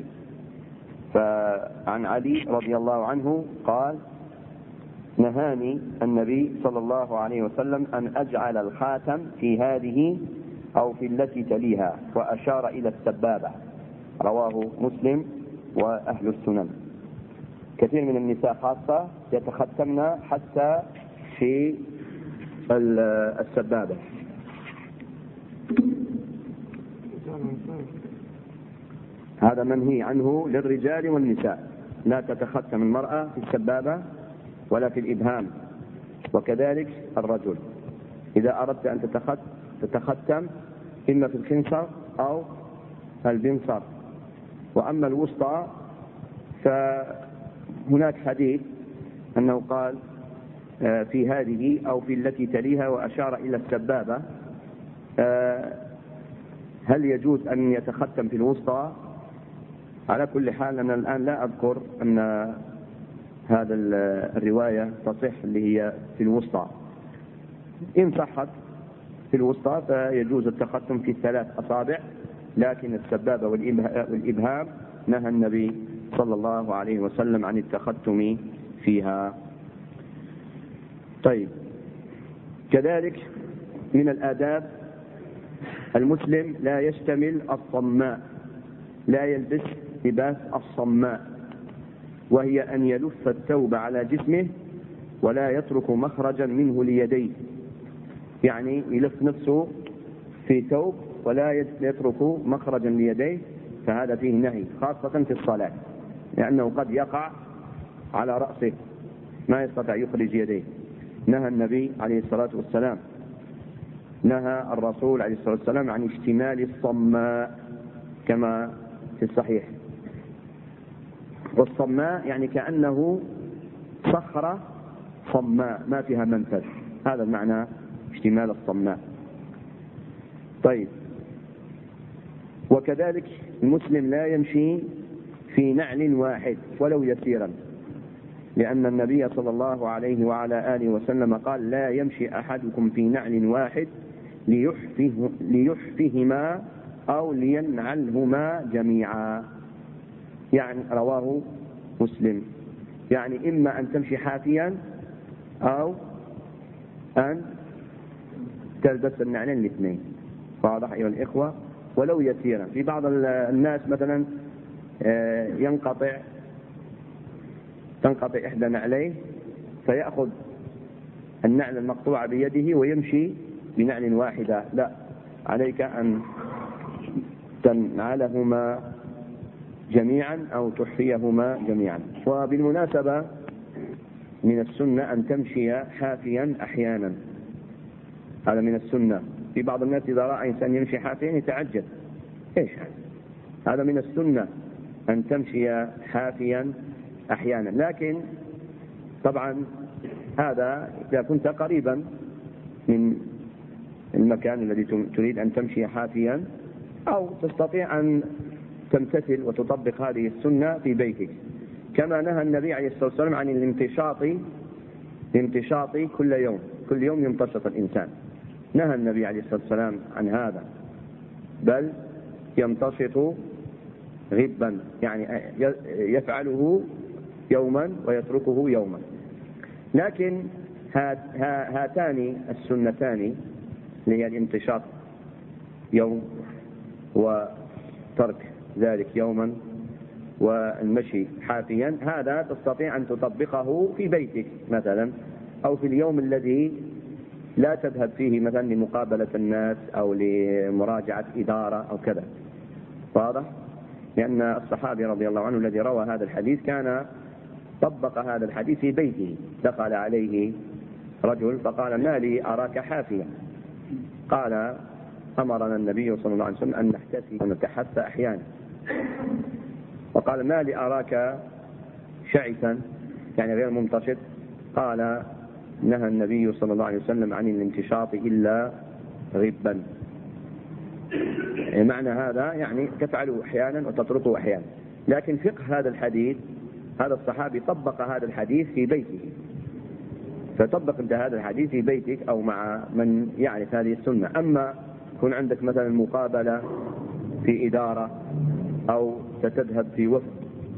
فعن علي رضي الله عنه قال: نهاني النبي صلى الله عليه وسلم أن أجعل الخاتم في هذه أو في التي تليها، وأشار إلى السبابة. رواه مسلم وأهل السنن. كثير من النساء خاصة يتختمن حتى في السبابة. هذا منهي عنه للرجال والنساء، لا تتختم المرأة في السبابة ولا في الإبهام، وكذلك الرجل إذا أردت أن تتختم إما في الخنصر أو البنصر. وأما الوسطى فهناك حديث أنه قال في هذه أو في التي تليها، وأشار إلى السبابة. هل يجوز أن يتختم في الوسطى؟ على كل حال أنا الآن لا أذكر أن هذا الرواية تصح اللي هي في الوسطى. إن صحت في الوسطى فيجوز التختم في 3 أصابع، لكن السبابة والإبهام نهى النبي صلى الله عليه وسلم عن التختم فيها. طيب، كذلك من الآداب المسلم لا يشتمل الصماء، لا يلبس لباس الصماء، وهي أن يلف الثوب على جسمه ولا يترك مخرجا منه ليديه. يعني يلف نفسه في ثوب ولا يترك مخرجا ليديه، فهذا فيه نهي خاصة في الصلاة، لأنه قد يقع على رأسه ما يستطيع يخرج يديه. نهى النبي عليه الصلاة والسلام، نهى الرسول عليه الصلاة والسلام عن اشتمال الصماء كما في الصحيح. والصماء يعني كأنه صخرة صماء ما فيها منفذ، هذا المعنى اشتمال الصماء. طيب، وكذلك المسلم لا يمشي في نعل واحد ولو يسيرا، لأن النبي صلى الله عليه وعلى آله وسلم قال: لا يمشي أحدكم في نعل واحد ليحفهما أو لينعلهما جميعا. يعني رواه مسلم، يعني إما أن تمشي حافيا أو أن تلبس النعلين الاثنين. واضح أيها الإخوة؟ ولو يسيرا. في بعض الناس مثلا تنقطع إحدى نعليه فيأخذ النعل المقطوع بيده ويمشي بنعل واحدة. لا، عليك أن تنعلهما جميعا أو تحفيهما جميعا. وبالمناسبة من السنة أن تمشي حافيا أحيانا، هذا من السنة. في بعض الناس إذا رأى إنسان يمشي حافيا يتعجب، إيش هذا؟ من السنة أن تمشي حافيا أحيانا، لكن طبعا هذا إذا كنت قريبا من المكان الذي تريد أن تمشي حافيا، أو تستطيع أن تمتثل وتطبق هذه السنة في بيتك. كما نهى النبي عليه الصلاة والسلام عن الامتشاط كل يوم يمتشط الإنسان. نهى النبي عليه الصلاة والسلام عن هذا، بل يمتشط غبا، يعني يفعله يوما ويتركه يوما. لكن هاتان السنتان اللي هي الامتشاط يوم وترك ذلك يوما والمشي حافيا، هذا تستطيع أن تطبقه في بيتك مثلا، أو في اليوم الذي لا تذهب فيه مثلا لمقابلة الناس أو لمراجعة إدارة أو كذا. واضح؟ لأن الصحابي رضي الله عنه الذي روى هذا الحديث كان طبق هذا الحديث في بيته. دخل عليه رجل فقال: ما لي أراك حافيا؟ قال: أمرنا النبي صلى الله عليه وسلم أن نحتفي ونتحفى أحيانا. فقال: ما لي أراك شعثا، يعني غير ممتشط؟ قال: نهى النبي صلى الله عليه وسلم عن الامتشاط إلا غبا. معنى هذا يعني تفعله أحيانا وتتركه أحيانا. لكن فقه هذا الحديث، هذا الصحابي طبق هذا الحديث في بيته، فطبق انت هذا الحديث في بيتك أو مع من يعرف هذه السنة. أما يكون عندك مثلا مقابلة في إدارة أو ستذهب في وفد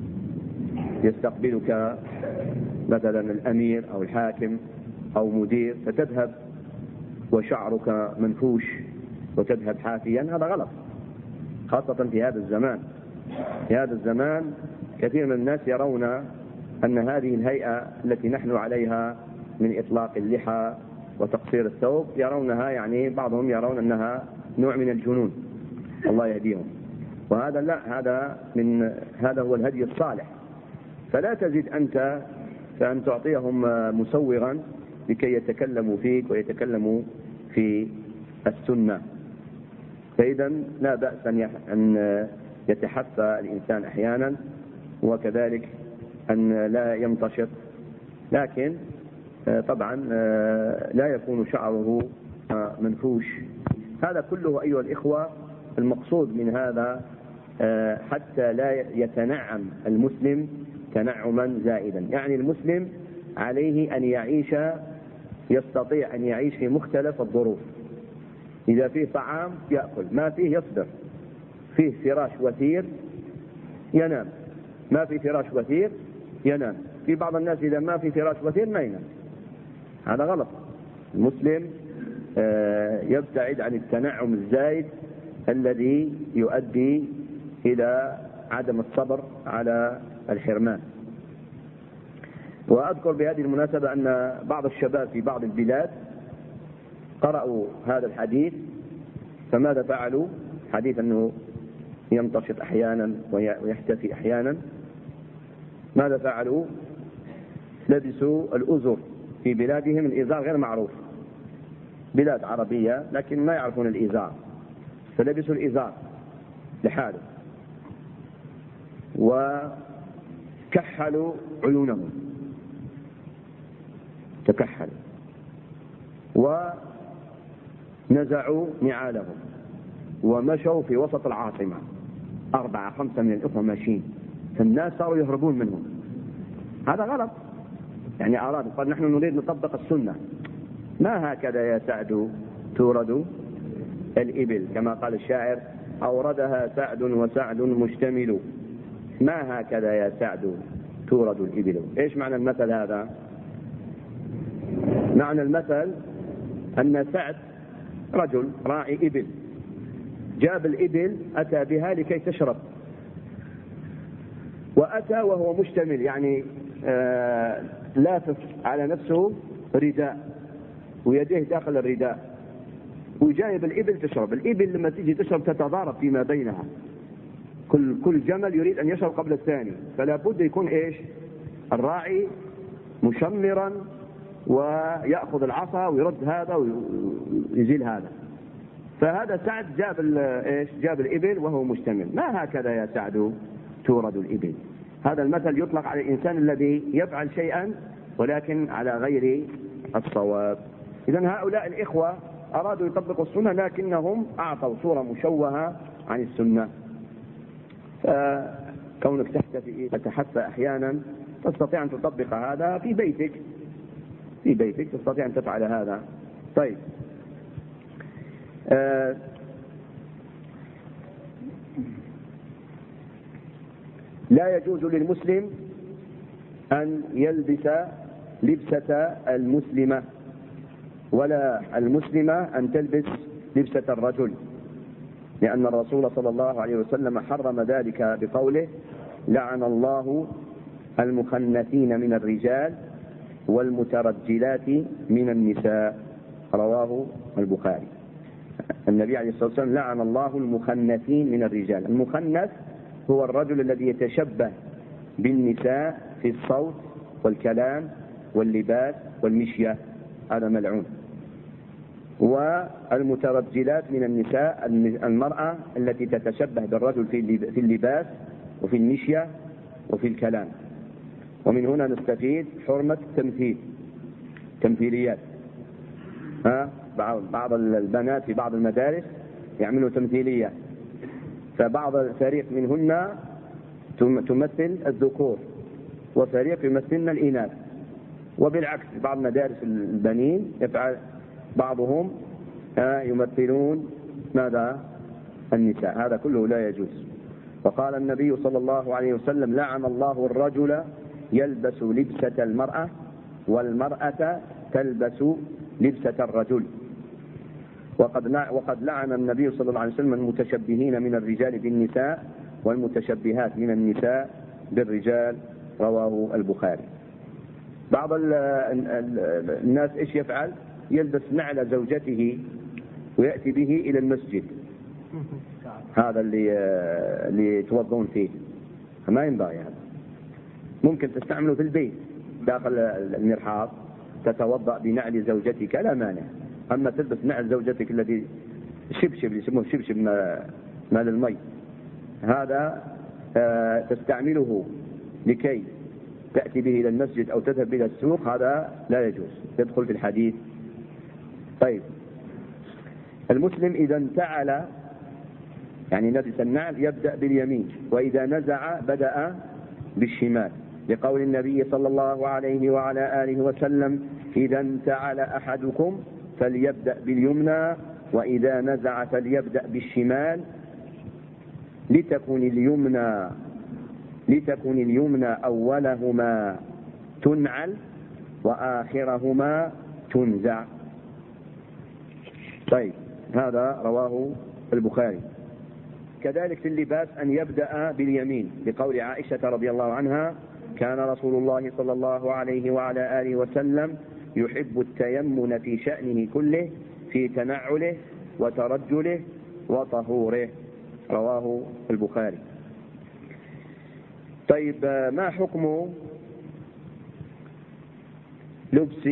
يستقبلك مثلا الأمير أو الحاكم أو مدير، فتذهب وشعرك منفوش وتذهب حافيا، هذا غلط، خاصة في هذا الزمان. في هذا الزمان كثير من الناس يرون أن هذه الهيئة التي نحن عليها من إطلاق اللحى وتقصير الثوب، يرونها يعني بعضهم يرون أنها نوع من الجنون، الله يهديهم. وهذا لا، هذا هو الهدي الصالح. فلا تزد أنت فأن تعطيهم مسوغا لكي يتكلموا فيك ويتكلموا في السنة. فإذا لا بأس أن يتحفى الإنسان أحيانا، وكذلك أن لا يمتشط، لكن طبعا لا يكون شعره منفوش. هذا كله أيها الإخوة المقصود من هذا حتى لا يتنعم المسلم تنعما زائدا. يعني المسلم عليه أن يعيش، يستطيع أن يعيش في مختلف الظروف. إذا فيه طعام يأكل، ما فيه يصبر، فيه فراش وثير ينام، ما فيه فراش وثير ينام. في بعض الناس إذا ما فيه فراش وثير ما ينام، هذا غلط. المسلم يبتعد عن التنعم الزائد الذي يؤدي إلى عدم الصبر على الحرمان. وأذكر بهذه المناسبة أن بعض الشباب في بعض البلاد قرأوا هذا الحديث، فماذا فعلوا؟ حديث أنه يمتشط أحيانا ويحتفي أحيانا. ماذا فعلوا؟ لبسوا الأزر. في بلادهم الإزار غير معروف، بلاد عربية لكن ما يعرفون الإزار، فلبسوا الإزار لحاله وكحلوا عيونهم، تكحلوا ونزعوا نعالهم ومشوا في وسط العاصمة، 4-5 من الإخوة ماشيين، فالناس صاروا يهربون منهم. هذا غلط. يعني أرادوا، قال نحن نريد نطبق السنة. ما هكذا يا سعد تورد الإبل، كما قال الشاعر: أوردها سعد وسعد مشتمل. ما هكذا يا سعد تورد الإبل. إيش معنى المثل هذا؟ معنى المثل أن سعد رجل راعي إبل، جاب الإبل أتى بها لكي تشرب، وأتى وهو مشتمل، يعني لافف على نفسه رداء ويديه داخل الرداء، وجايب الإبل تشرب. الإبل لما تيجي تشرب تتضارب فيما بينها، كل جمل يريد أن يشرب قبل الثاني، فلا بد يكون إيش؟ الراعي مشمرا ويأخذ العصا ويرد هذا ويزيل هذا. فهذا سعد جاب الإبل وهو مشتمل. ما هكذا يا سعد تورد الإبل. هذا المثل يطلق على الإنسان الذي يفعل شيئا ولكن على غير الصواب. إذن هؤلاء الإخوة أرادوا يطبقوا السنة لكنهم أعطوا صورة مشوهة عن السنة. فكونك تتحفى أحيانا تستطيع أن تطبق هذا في بيتك، تستطيع أن تفعل هذا. طيب، لا يجوز للمسلم أن يلبس لبسة المسلمة، ولا المسلمة أن تلبس لبسة الرجل، لأن الرسول صلى الله عليه وسلم حرم ذلك بقوله: لعن الله المخنثين من الرجال والمترجلات من النساء. رواه البخاري. النبي عليه الصلاة والسلام لعن الله المخنثين من الرجال. المخنث هو الرجل الذي يتشبه بالنساء في الصوت والكلام واللباس والمشية، هذا ملعون. والمترجلات من النساء المرأة التي تتشبه بالرجل في اللباس وفي المشية وفي الكلام. ومن هنا نستفيد حرمة التمثيل، تمثيليات. بعض البنات في بعض المدارس يعملوا تمثيلية، فبعض فريق منهن تمثل الذكور وفريق يمثلن الإناث، وبالعكس في بعض مدارس البنين يفعل بعضهم يمثلون ماذا؟ النساء. هذا كله لا يجوز. وقال النبي صلى الله عليه وسلم: لعن الله الرجل يلبس لبسة المرأة والمرأة تلبس لبسة الرجل. وقد لعن النبي صلى الله عليه وسلم المتشبهين من الرجال بالنساء والمتشبهات من النساء بالرجال. رواه البخاري. بعض الناس ايش يفعل؟ يلبس نعل زوجته ويأتي به إلى المسجد، هذا اللي يتوضون فيه، ما ينبغي هذا. ممكن تستعمله في البيت داخل المرحاض، تتوضأ بنعل زوجتك لا مانع. أما تلبس نعل زوجتك الذي شبشب يسموه شبشب مال المي، هذا تستعمله لكي تأتي به إلى المسجد أو تذهب إلى السوق، هذا لا يجوز، يدخل في الحديث. طيب، المسلم إذا انتعل يعني لبس النعل يبدأ باليمين، وإذا نزع بدأ بالشمال، لقول النبي صلى الله عليه وعلى آله وسلم: إذا انتعل أحدكم فليبدأ باليمنى وإذا نزع فليبدأ بالشمال لتكن اليمنى أولهما تنعل وآخرهما تنزع. طيب، هذا رواه البخاري. كذلك في اللباس أن يبدأ باليمين، لقول عائشة رضي الله عنها: كان رسول الله صلى الله عليه وعلى آله وسلم يحب التيمن في شأنه كله، في تنعله وترجله وطهوره. رواه البخاري. طيب، ما حكم لبس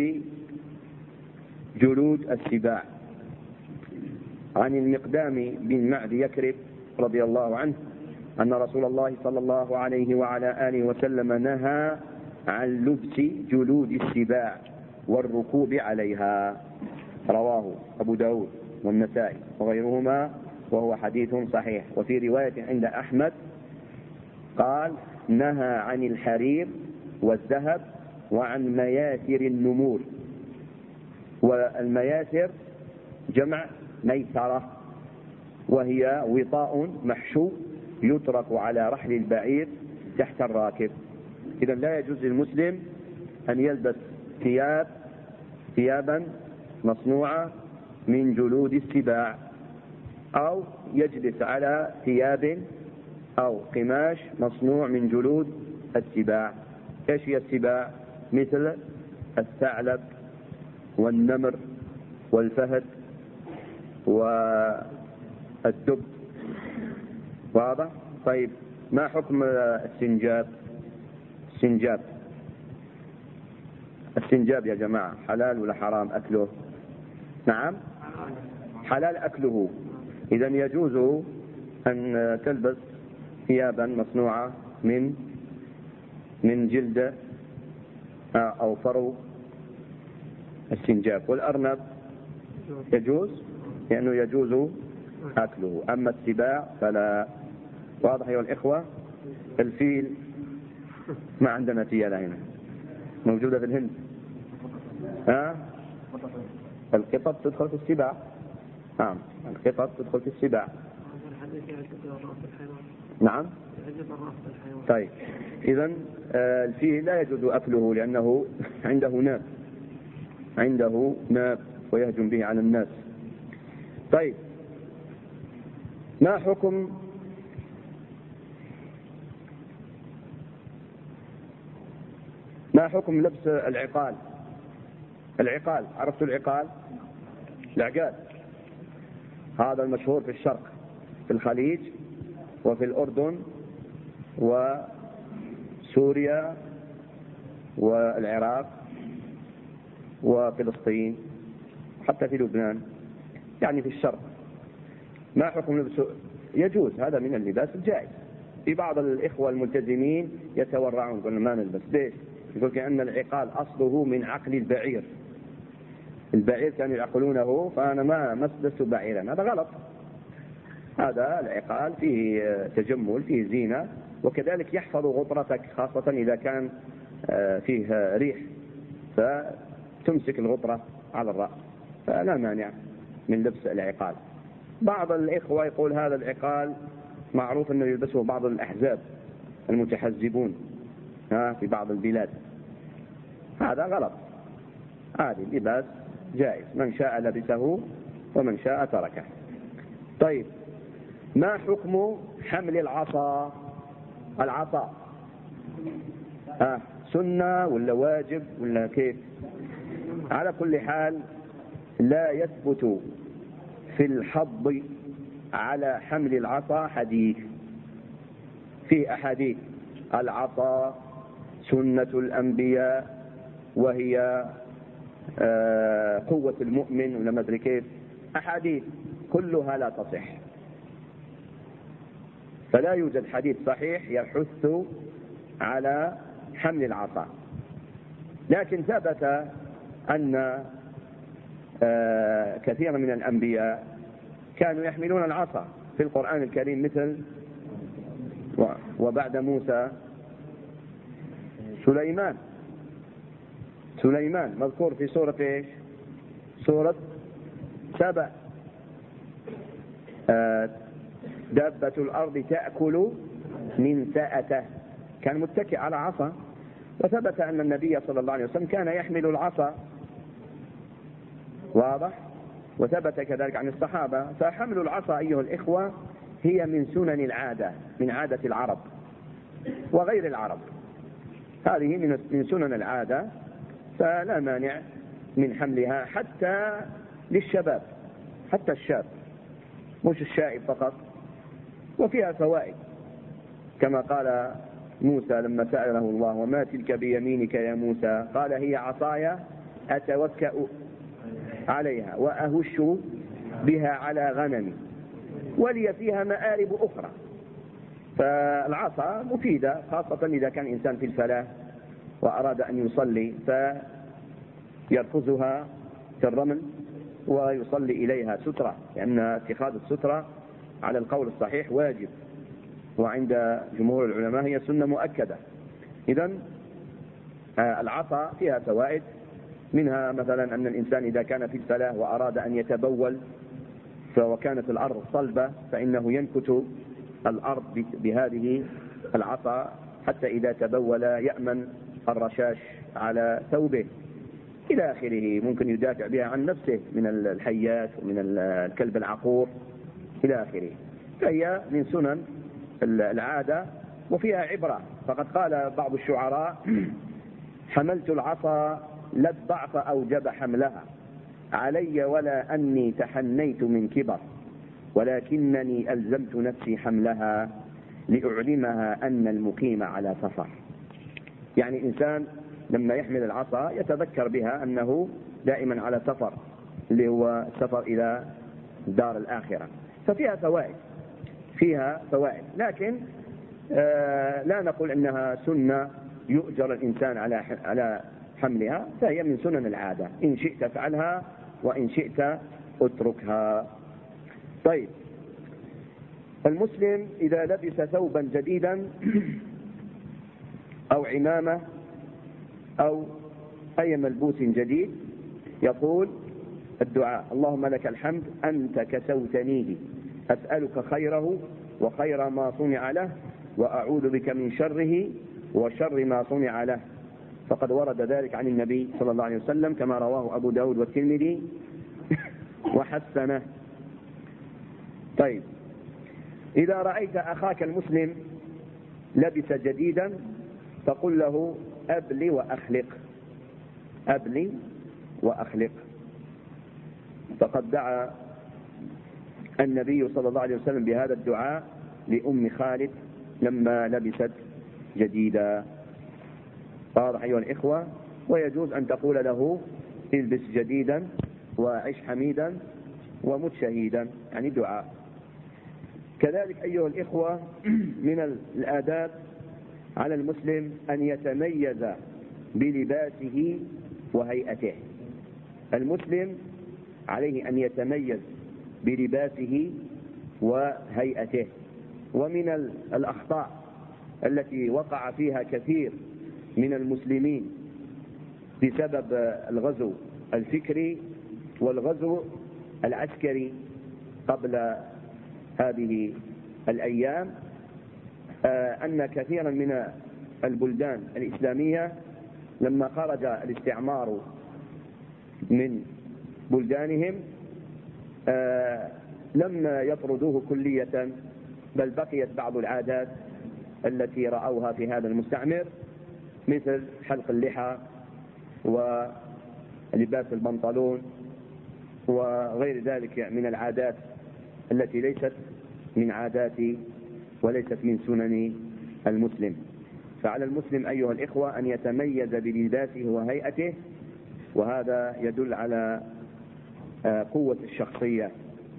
جلود السباع؟ عن المقدام بن معد يكرب رضي الله عنه أن رسول الله صلى الله عليه وعلى آله وسلم نهى عن لبس جلود السباع والركوب عليها. رواه أبو داود والنسائي وغيرهما، وهو حديث صحيح. وفي رواية عند أحمد قال: نهى عن الحرير والذهب وعن مياثر النمور. والمياثر جمع ميسرة، وهي وطاء محشو يترك على رحل البعير تحت الراكب. إذا لا يجوز للمسلم أن يلبس ثيابا مصنوعة من جلود السباع، أو يجلس على ثياب أو قماش مصنوع من جلود السباع. إيش هي السباع؟ مثل الثعلب والنمر والفهد والدب. واضح؟ طيب، ما حكم السنجاب؟ السنجاب يا جماعة حلال ولا حرام أكله؟ نعم، حلال أكله. إذن يجوز أن تلبس ثيابا مصنوعة من جلد أو فرو السنجاب. والأرنب يجوز لأنه يجوز أكله، أما السباع فلا. واضح أيها الإخوة؟ الفيل ما عندنا فيلة هنا، موجودة في الهند. القطط تدخل في السباع. نعم، القطط تدخل في السباع. نعم. طيب، إذن الفيل لا يجوز أكله لأنه عنده ناب ويهجم به على الناس. طيب، ما حكم لبس العقال؟ عرفتوا العقال؟ العقال هذا المشهور في الشرق، في الخليج وفي الأردن وسوريا والعراق وفلسطين، حتى في لبنان، يعني في الشرق. ما حكم لبسه؟ يجوز، هذا من اللباس الجائز، في بعض الإخوة الملتزمين يتورعون، يقولون ما نلبس. ليش؟ يقول كأن العقال أصله من عقل البعير. البعير كانوا يعقلونه، فأنا ما لست بعيرا. هذا غلط. هذا العقال فيه تجمل، فيه زينة، وكذلك يحفظ غطرتك، خاصة إذا كان فيه ريح فتمسك الغطرة على الرأس، فلا مانع من لبس العقال. بعض الإخوة يقول هذا العقال معروف أنه يلبسه بعض الأحزاب المتحزبون في بعض البلاد. هذا غلط. هذا اللباس جائز، من شاء لبسه ومن شاء تركه. طيب، ما حكم حمل العصا؟ العصا سنة ولا واجب ولا كيف؟ على كل حال لا يثبت في الحض على حمل العصا حديث. في أحاديث العصا سنة الأنبياء وهي قوة المؤمن ولا ما أدري كيف، أحاديث كلها لا تصح، فلا يوجد حديث صحيح يحث على حمل العصا. لكن ثبت أن كثيرا من الأنبياء كانوا يحملون العصا في القرآن الكريم، مثل وبعد موسى سليمان مذكور في سورة ايش؟ سورة سبأ. دابة الأرض تأكل من سأته، كان متكئ على عصا. وثبت أن النبي صلى الله عليه وسلم كان يحمل العصا، واضح؟ وثبت كذلك عن الصحابة. فحمل العصا أيها الإخوة هي من سنن العادة، من عادة العرب وغير العرب. هذه من سنن العادة، فلا مانع من حملها حتى للشباب، حتى الشاب مش الشائب فقط. وفيها فوائد، كما قال موسى لما سأله الله وما تلك بيمينك يا موسى؟ قال هي عصاي أتوكأ عليها وأهش بها على غنمي ولي فيها مآرب أخرى. فالعصا مفيدة، خاصة إذا كان إنسان في الفلاة وأراد أن يصلي فيركزها في الرمل ويصلي إليها سترة، لأن اتخاذ السترة على القول الصحيح واجب، وعند جمهور العلماء هي سنة مؤكدة. إذن العصا فيها فوائد، منها مثلا أن الإنسان إذا كان في الفلاة وأراد أن يتبول وكانت الأرض صلبة فإنه ينكت الأرض بهذه العصا حتى إذا تبول يأمن الرشاش على ثوبه إلى آخره. ممكن يدافع بها عن نفسه من الحيات ومن الكلب العقور إلى آخره. فهي من سنن العادة وفيها عبرة. فقد قال بعض الشعراء حملت العصا لا الضعف أوجب حملها علي ولا أني تحنيت من كبر ولكنني ألزمت نفسي حملها لأعلمها أن المقيم على سفر. يعني الإنسان لما يحمل العصا يتذكر بها أنه دائما على سفر، اللي هو السفر إلى دار الآخرة. ففيها فوائد، لكن لا نقول أنها سنة يؤجر الإنسان على حملها، فهي من سنن العادة، إن شئت فعلها وإن شئت اتركها. طيب، المسلم إذا لبس ثوبا جديدا أو عمامة أو أي ملبوس جديد يقول الدعاء اللهم لك الحمد أنت كسوتنيه أسألك خيره وخير ما صنع له وأعوذ بك من شره وشر ما صنع له. فقد ورد ذلك عن النبي صلى الله عليه وسلم كما رواه أبو داود والترمذي وحسنه. طيب، إذا رأيت أخاك المسلم لبس جديدا فقل له أبلي وأخلق. فقد دعا النبي صلى الله عليه وسلم بهذا الدعاء لأم خالد لما لبست جديدا. واضح أيها الإخوة؟ ويجوز أن تقول له البس جديدا وعش حميدا ومت شهيدا، يعني دعاء. كذلك أيها الإخوة من الآداب على المسلم أن يتميز بلباسه وهيئته. المسلم عليه أن يتميز بلباسه وهيئته. ومن الأخطاء التي وقع فيها كثير من المسلمين بسبب الغزو الفكري والغزو العسكري قبل هذه الأيام أن كثيرا من البلدان الإسلامية لما خرج الاستعمار من بلدانهم لم يطردوه كلية، بل بقيت بعض العادات التي رأوها في هذا المستعمر، مثل حلق اللحى ولباس البنطلون وغير ذلك من العادات التي ليست من عادات وليست من سنن المسلم. فعلى المسلم أيها الإخوة أن يتميز بلباسه وهيئته، وهذا يدل على قوة الشخصية.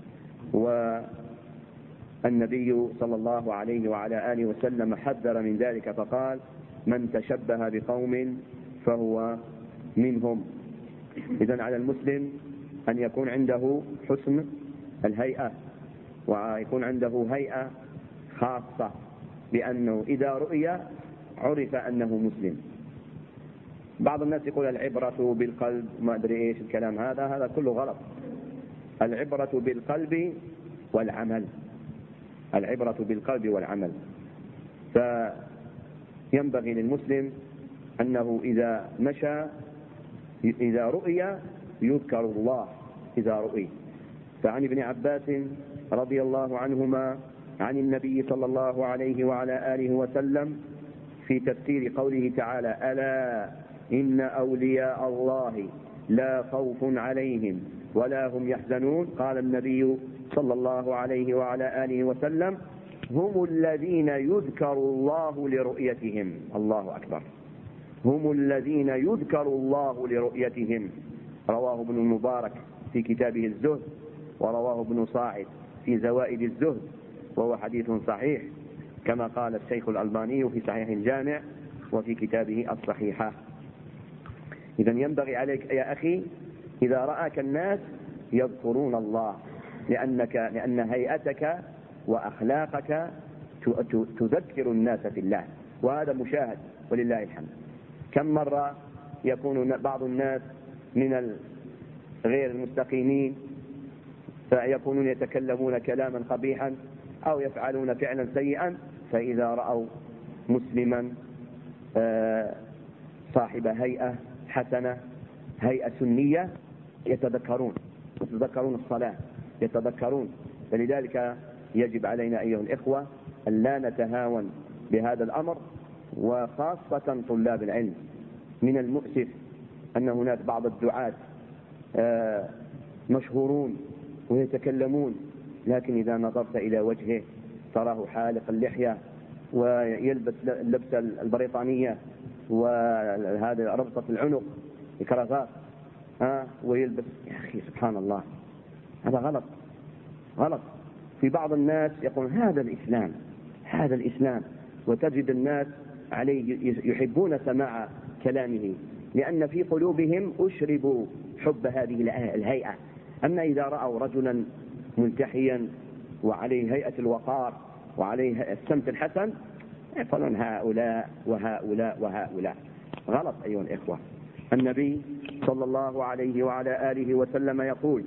والنبي صلى الله عليه وعلى آله وسلم حذر من ذلك فقال: من تشبه بقوم فهو منهم. إذن على المسلم أن يكون عنده حسن الهيئة، ويكون عنده هيئة خاصة، لأنه إذا رؤي عرف أنه مسلم. بعض الناس يقول العبرة بالقلب، ما أدري إيش الكلام هذا كله غلط. العبرة بالقلب والعمل، العبرة بالقلب والعمل. فينبغي للمسلم أنه إذا مشى إذا رؤي يذكر الله إذا رؤي. فعن ابن عباس رضي الله عنهما عن النبي صلى الله عليه وعلى آله وسلم في تفسير قوله تعالى: ألا إن أولياء الله لا خوف عليهم ولا هم يحزنون، قال النبي صلى الله عليه وعلى آله وسلم: هم الذين يذكر الله لرؤيتهم. الله أكبر. هم الذين يذكر الله لرؤيتهم. رواه ابن المبارك في كتابه الزهد، ورواه ابن صاعد في زوائد الزهد، وهو حديث صحيح كما قال الشيخ الألباني في صحيح الجامع وفي كتابه الصحيحة. إذن ينبغي عليك يا أخي إذا رأك الناس يذكرون الله، لأن هيئتك وأخلاقك تذكر الناس في الله، وهذا مشاهد ولله الحمد. كم مرة يكون بعض الناس من غير المستقيمين فيكونون يتكلمون كلاما قبيحا أو يفعلون فعلا سيئا، فإذا رأوا مسلما صاحب هيئة حسنة، هيئة سنية، يتذكرون الصلاة، يتذكرون. فلذلك يجب علينا أيها الإخوة أن لا نتهاون بهذا الأمر، وخاصة طلاب العلم. من المؤسف أن هناك بعض الدعاة مشهورون ويتكلمون، لكن إذا نظرت إلى وجهه تراه حالق اللحية ويلبس اللبس البريطانية وهذا ربطة العنق الكرافات ويلبس. يا أخي سبحان الله، هذا غلط. في بعض الناس يقول هذا الإسلام، وتجد الناس عليه يحبون سماع كلامه، لأن في قلوبهم أشربوا حب هذه الهيئة. أما إذا رأوا رجلا ملتحيا وعليه هيئة الوقار وعليه السمت الحسن يقولون هؤلاء وهؤلاء وهؤلاء. غلط أيها الإخوة. النبي صلى الله عليه وعلى آله وسلم يقول: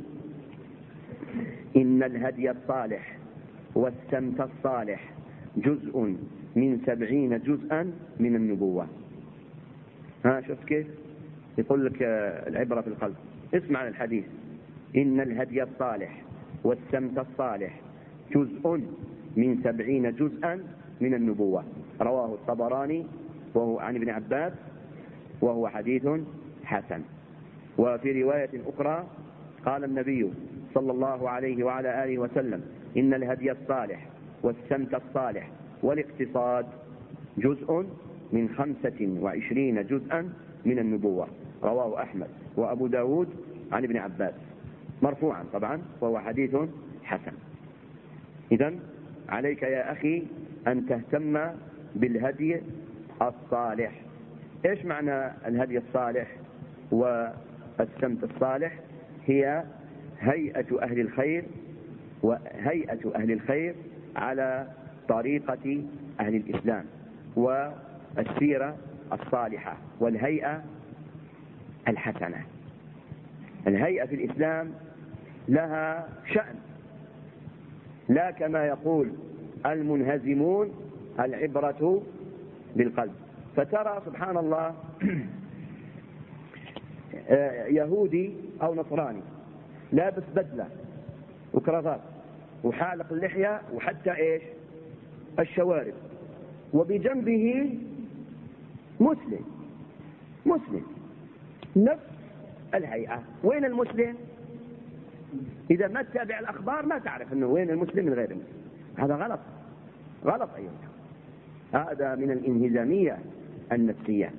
إن الهدي الصالح والسمت الصالح جزء من 70 جزءا من النبوة. شفت كيف؟ يقول لك العبرة في القلب. اسمع الحديث: إن الهدي الصالح والسمت الصالح جزء من 70 جزءا من النبوة. رواه الطبراني وهو عن ابن عباس، وهو حديث حسن. وفي رواية أخرى قال النبي صلى الله عليه وعلى آله وسلم: إن الهدي الصالح والسمت الصالح والاقتصاد جزء من 25 جزءا من النبوة. رواه أحمد وأبو داود عن ابن عباس مرفوعا طبعا، وهو حديث حسن. إذن عليك يا أخي أن تهتم بالهدي الصالح. إيش معنى الهدي الصالح والسمت الصالح؟ هي هيئة أهل الخير، وهيئة أهل الخير على طريقة أهل الإسلام، والسيرة الصالحة، والهيئة الحسنة. الهيئة في الإسلام لها شأن، لا كما يقول المنهزمون العبرة بالقلب. فترى سبحان الله يهودي أو نصراني لابس بدلة وكرافات وحالق اللحية وحتى إيش الشوارب، وبجنبه مسلم نفس الهيئة. وين المسلم؟ إذا ما تتابع الأخبار ما تعرف أنه وين المسلم من غير المسلم. هذا غلط أيها. هذا من الانهزامية النفسية.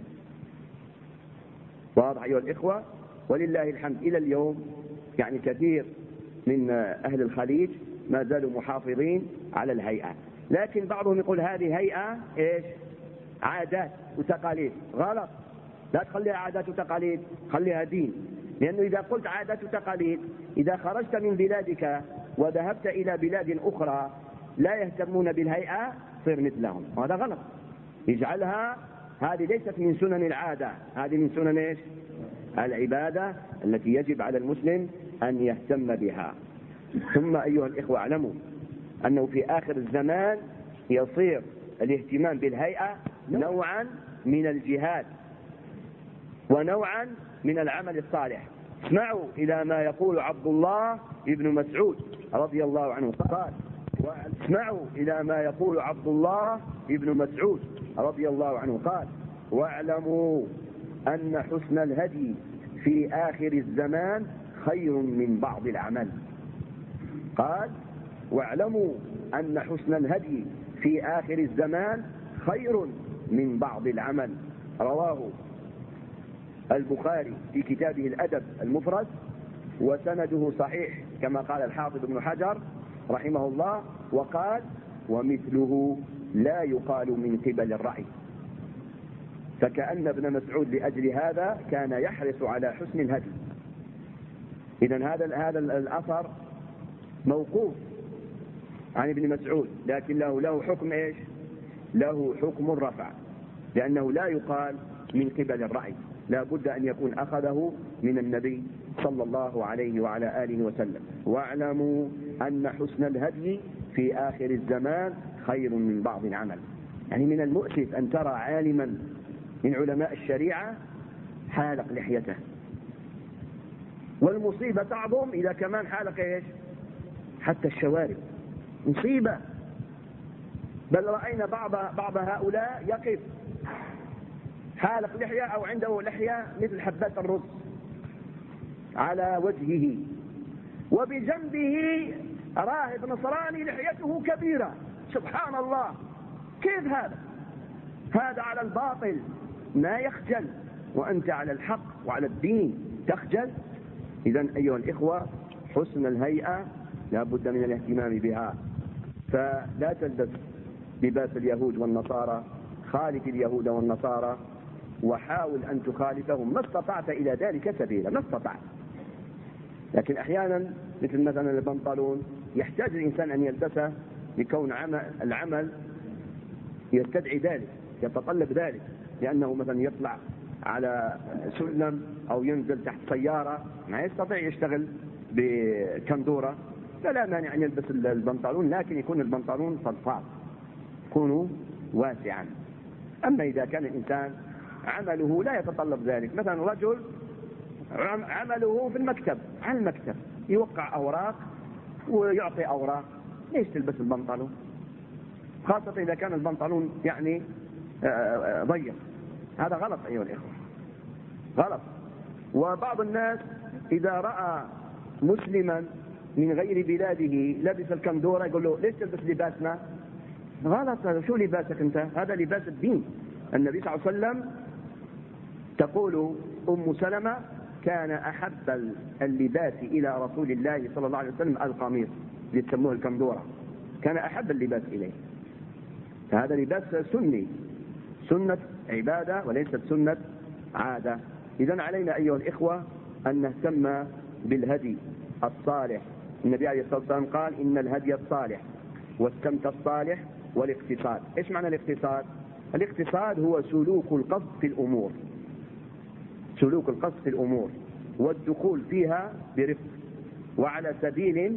واضح أيها الإخوة؟ ولله الحمد إلى اليوم يعني كثير من أهل الخليج ما زالوا محافظين على الهيئة، لكن بعضهم يقول هذه هيئة إيش؟ عادات وتقاليد. غلط، لا تخليها عادات وتقاليد، خليها دين. لأنه إذا قلت عادات وتقاليد، إذا خرجت من بلادك وذهبت إلى بلاد أخرى لا يهتمون بالهيئة صير مثلهم، وهذا غلط. يجعلها هذه ليست من سنن العادة، هذه من سنن إيش؟ العبادة التي يجب على المسلم أن يهتم بها. ثم أيها الإخوة اعلموا أنه في آخر الزمان يصير الاهتمام بالهيئة نوعا من الجهاد ونوعا من العمل الصالح. اسمعوا إلى ما يقول عبد الله بن مسعود رضي الله عنه قال، اسمعوا إلى ما يقول عبد الله بن مسعود رضي الله عنه قال: واعلموا أن حسن الهدي في آخر الزمان خير من بعض العمل. قال: واعلموا أن حسن الهدي في آخر الزمان خير من بعض العمل. رواه البخاري في كتابه الأدب المفرد، وسنده صحيح كما قال الحافظ ابن حجر رحمه الله. وقال: ومثله لا يقال من قبل الرأي. فكأن ابن مسعود لأجل هذا كان يحرص على حسن الهدي. إذن هذا الأثر موقوف عن ابن مسعود، لكن له حكم إيش؟ له حكم الرفع، لأنه لا يقال من قبل الرأي، لا بد أن يكون أخذه من النبي صلى الله عليه وعلى آله وسلم. واعلموا أن حسن الهدي في آخر الزمان خير من بعض العمل. يعني من المؤسف أن ترى عالما من علماء الشريعة حالق لحيته، والمصيبة تعظم إذا كمان حالق إيش؟ حتى الشوارب، مصيبة. بل رأينا بعض هؤلاء يقف حالق لحية أو عنده لحية مثل حبات الرز على وجهه، وبجنبه راهب نصراني لحيته كبيرة. سبحان الله، كيف هذا على الباطل ما يخجل، وأنت على الحق وعلى الدين تخجل. إذن أيها الإخوة حسن الهيئة لا بد من الاهتمام بها. فلا تلبس لباس اليهود والنصارى، خالف اليهود والنصارى وحاول أن تخالفهم ما استطعت إلى ذلك سبيلا، ما استطعت. لكن أحيانا مثل مثلا البنطلون يحتاج الإنسان أن يلبسه لكون العمل يستدعي ذلك، يتطلب ذلك، لأنه مثلا يطلع على سلم أو ينزل تحت سيارة ما يستطيع يشتغل بكندورة، فلا مانع أن يلبس البنطلون، لكن يكون البنطلون فضفاض، يكون واسعا. أما إذا كان الإنسان عمله لا يتطلب ذلك، مثلا رجل عمله في المكتب، على المكتب يوقع أوراق ويعطي أوراق، ليش تلبس البنطلون؟ خاصة إذا كان البنطلون يعني ضيق. هذا غلط أيها الإخوة، غلط. وبعض الناس إذا رأى مسلما من غير بلاده لبس الكندورة يقول له ليش تلبس لباسنا؟ غلط، شو لباسك أنت؟ هذا لباس الدين. النبي صلى الله عليه وسلم تقول أم سلمة كان أحب اللباس إلى رسول الله صلى الله عليه وسلم القميص اللي تسموه الكندورة، كان أحب اللباس إليه. فهذا لباس سني، سنة عبادة وليست سنة عادة. إذن علينا أيها الإخوة أن نهتم بالهدي الصالح. النبي عليه الصلاة والسلام قال إن الهدي الصالح والسمت الصالح والاقتصاد. إيش معنى الاقتصاد؟ الاقتصاد هو سلوك القصد في الأمور، سلوك القصد في الأمور والدخول فيها برفق وعلى سبيل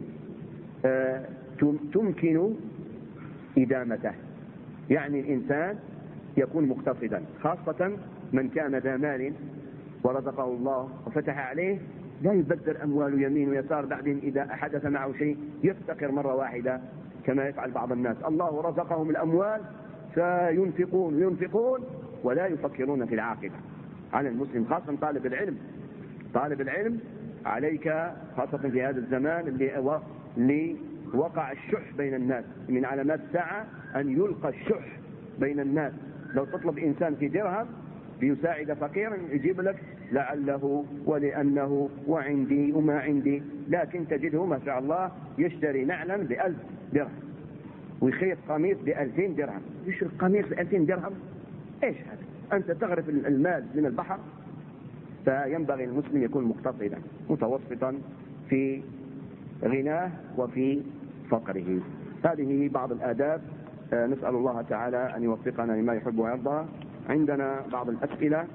تمكن إدامته. يعني الإنسان يكون مقتصدا، خاصة من كان ذا مال ورزقه الله وفتح عليه، لا يبذر أمواله يمين ويسار، بعدين إذا حدث معه شيء يفتقر مرة واحدة كما يفعل بعض الناس. الله رزقهم الأموال فينفقون وينفقون ولا يفكرون في العاقبة. على المسلم خاصة طالب العلم عليك خاصة في هذا الزمان اللي وقع الشح بين الناس. من علامات الساعة أن يلقى الشح بين الناس. لو تطلب إنسان في درهم ليساعد فقيرا يجيب لك لعله ولأنه وعندي وما عندي، لكن تجده ما شاء الله يشتري نعلا ب1000 درهم ويخيط قميص ب2000 درهم. يشتري قميص ب2000 درهم؟ ايش هذا؟ أنت تغرف المال من البحر. فينبغي المسلم يكون مقتصدا متوسطا في غناه وفي فقره. هذه بعض الآداب. نسأل الله تعالى أن يوفقنا لما يحب ويرضى. عندنا بعض الأسئلة.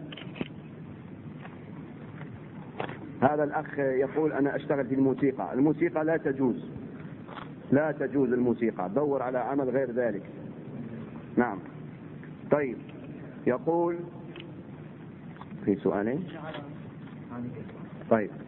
هذا الأخ يقول أنا أشتغل في الموسيقى. الموسيقى لا تجوز الموسيقى، دور على عمل غير ذلك. نعم. طيب، يقول في سؤالين. طيب،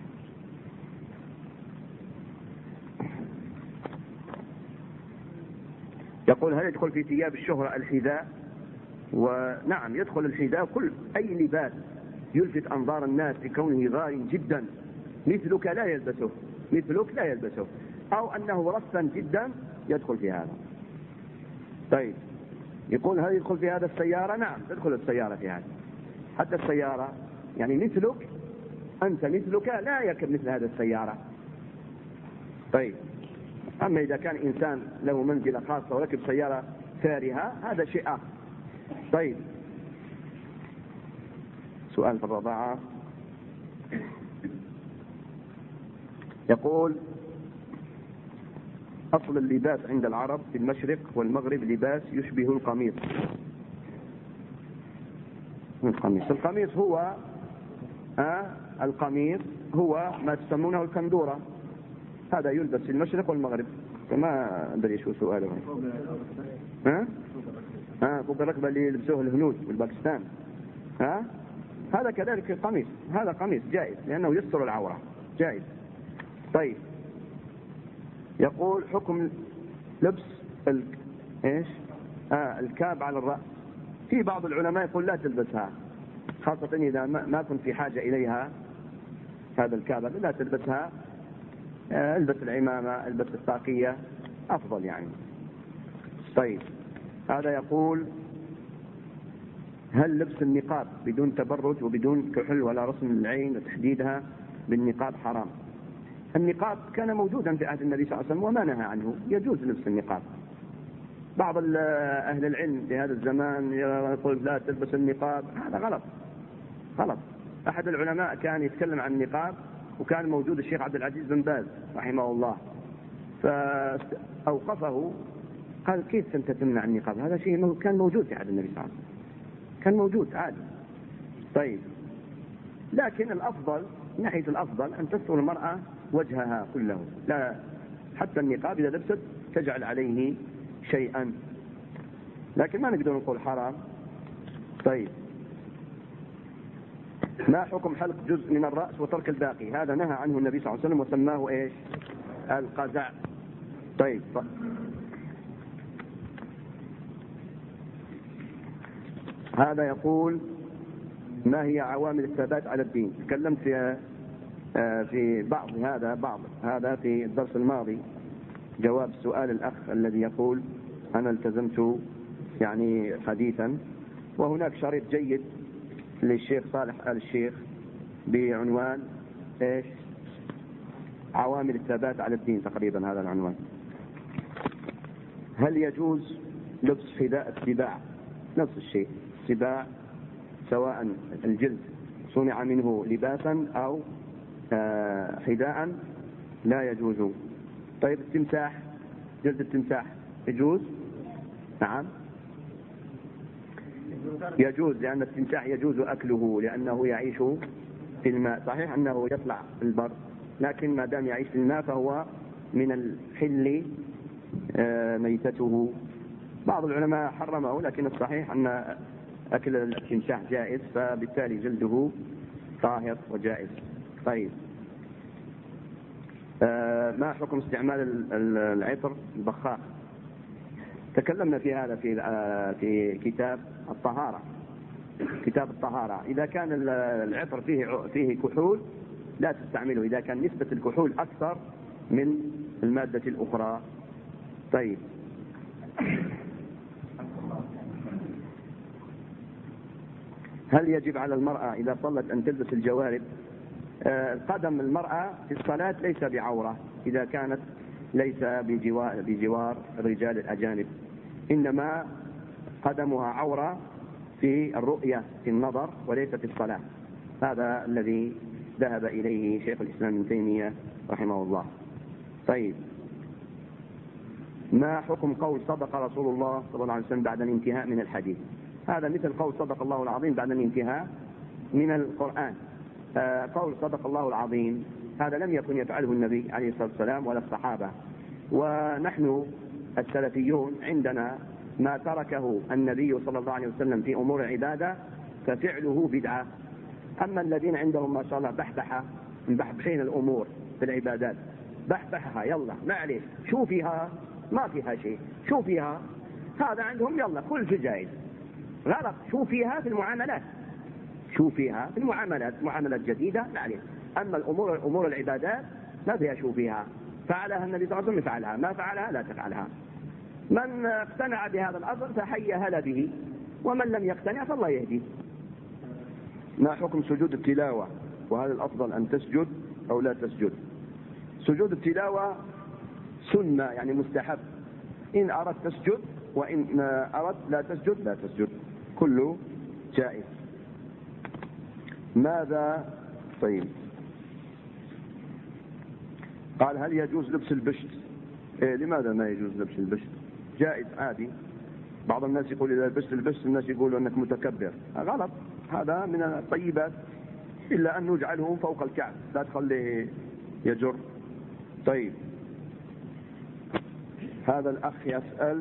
يقول هل يدخل في ثياب الشهرة الحذاء؟ ونعم يدخل الحذاء، كل أي لباس يلفت أنظار الناس بكونه غالي جدا مثلك لا يلبسه أو أنه رفا جدا يدخل في هذا. طيب، يقول هل يدخل في هذا السيارة؟ نعم تدخل السيارة في هذا. حتى السيارة يعني مثلك، أنت مثلك لا يركب مثل هذا السيارة. طيب، أما إذا كان إنسان له منزلة خاصة وركب سيارة فارهة هذا شيء آخر. طيب، سؤال في الرضاعة. يقول أصل اللباس عند العرب في المشرق والمغرب لباس يشبه القميص. القميص هو ما تسمونه الكندورة. هذا يلبس في المشرق والمغرب. فما أدري شو سؤاله. فوق الركبة اللي يلبسوه الهنود والباكستان. هذا كذلك القميص. هذا قميص جائز لأنه يستر العورة، جائز. طيب، يقول حكم لبس الكاب على الرأس. في بعض العلماء يقول لا تلبسها، خاصة إذا ما كنت في حاجة إليها. هذا الكاب لا تلبسها، البس العمامة، البس الطاقية أفضل يعني. طيب، هذا يقول هل لبس النقاب بدون تبرج وبدون كحل ولا رسم العين وتحديدها بالنقاب حرام؟ النقاب كان موجودا في عهد النبي صلى الله عليه وسلم وما نهى عنه، يجوز لبس النقاب. بعض أهل العلم في هذا الزمان يقول لا تلبس النقاب، هذا غلط. أحد العلماء كان يتكلم عن النقاب وكان موجود الشيخ عبد العزيز بن باز رحمه الله، فأوقفه قال كيف أنت تمنع النقاب؟ هذا شيء كان موجود في عهد النبي صلى الله عليه وسلم، كان موجود عادي. طيب، لكن الأفضل من ناحية الأفضل أن تستر المرأة وجهها كله، لا حتى النقاب إذا لبست تجعل عليه شيئا، لكن ما نقدر نقول حرام. طيب، ما حكم حلق جزء من الرأس وترك الباقي؟ هذا نهى عنه النبي صلى الله عليه وسلم وسماه القزع. طيب، هذا يقول ما هي عوامل الثبات على الدين؟ تكلمت في بعض هذا في الدرس الماضي، جواب سؤال الأخ الذي يقول أنا التزمت يعني حديثا. وهناك شريط جيد للشيخ صالح آل الشيخ بعنوان عوامل الثبات على الدين، تقريبا هذا العنوان. هل يجوز لبس حذاء السباع؟ نفس الشيء، السباع سواء الجلد صنع منه لباسا أو حذاء لا يجوز. طيب التمساح، جلد التمساح يجوز؟ نعم يجوز، لأن التمساح يجوز أكله لأنه يعيش في الماء. صحيح أنه يطلع البر، لكن ما دام يعيش في الماء فهو من الحل ميتته. بعض العلماء حرمه، لكن الصحيح أن أكل التمساح جائز، فبالتالي جلده طاهر وجائز. طيب ما حكم استعمال العطر البخاخ؟ تكلمنا في هذا في كتاب الطهارة. كتاب الطهارة إذا كان العطر فيه كحول لا تستعمله، إذا كان نسبة الكحول أكثر من المادة الأخرى. طيب هل يجب على المرأة إذا صلت أن تلبس الجوارب؟ قدم المرأة في الصلاة ليس بعورة إذا كانت ليس بجوار الرجال الأجانب، إنما قدمها عورة في الرؤية في النظر وليس في الصلاة. هذا الذي ذهب إليه شيخ الإسلام ابن تيمية رحمه الله. طيب ما حكم قول صدق رسول الله صلى الله عليه وسلم بعد الانتهاء من الحديث؟ هذا مثل قول صدق الله العظيم بعد الانتهاء من القرآن. قول صدق الله العظيم هذا لم يكن يفعله النبي عليه الصلاة والسلام ولا الصحابة، ونحن السلفيون عندنا ما تركه النبي صلى الله عليه وسلم في أمور العبادة ففعله بدعة. أما الذين عندهم ما شاء الله بحبحة مبحبحين الأمور في العبادات، بحبحها يلا معلش شو فيها ما فيها شيء، شو فيها هذا عندهم يلا كل شيء جائز. غلط، شو فيها في المعاملات، شو فيها في المعاملات، معاملات جديدة معلش. أما أمور العبادات ما فيها شو فيها، فعلها النبي صلى الله عليه وسلم فعلها، ما فعلها لا تفعلها. من اقتنع بهذا الأصل فحي هلا به، ومن لم يقتنع فالله يهديه. ما حكم سجود التلاوة، وهل الأفضل أن تسجد أو لا تسجد؟ سجود التلاوة سنة يعني مستحب، إن أردت تسجد وإن أردت لا تسجد لا تسجد، كله جائز. ماذا طيب قال هل يجوز لبس البشت؟ لماذا ما يجوز لبس البشت؟ جائز عادي. بعض الناس يقول إذا لبست البشت الناس يقولوا أنك متكبر، غلط، هذا من الطيبات، إلا أن نجعله فوق الكعب لا تخليه يجر. طيب هذا الأخ يسأل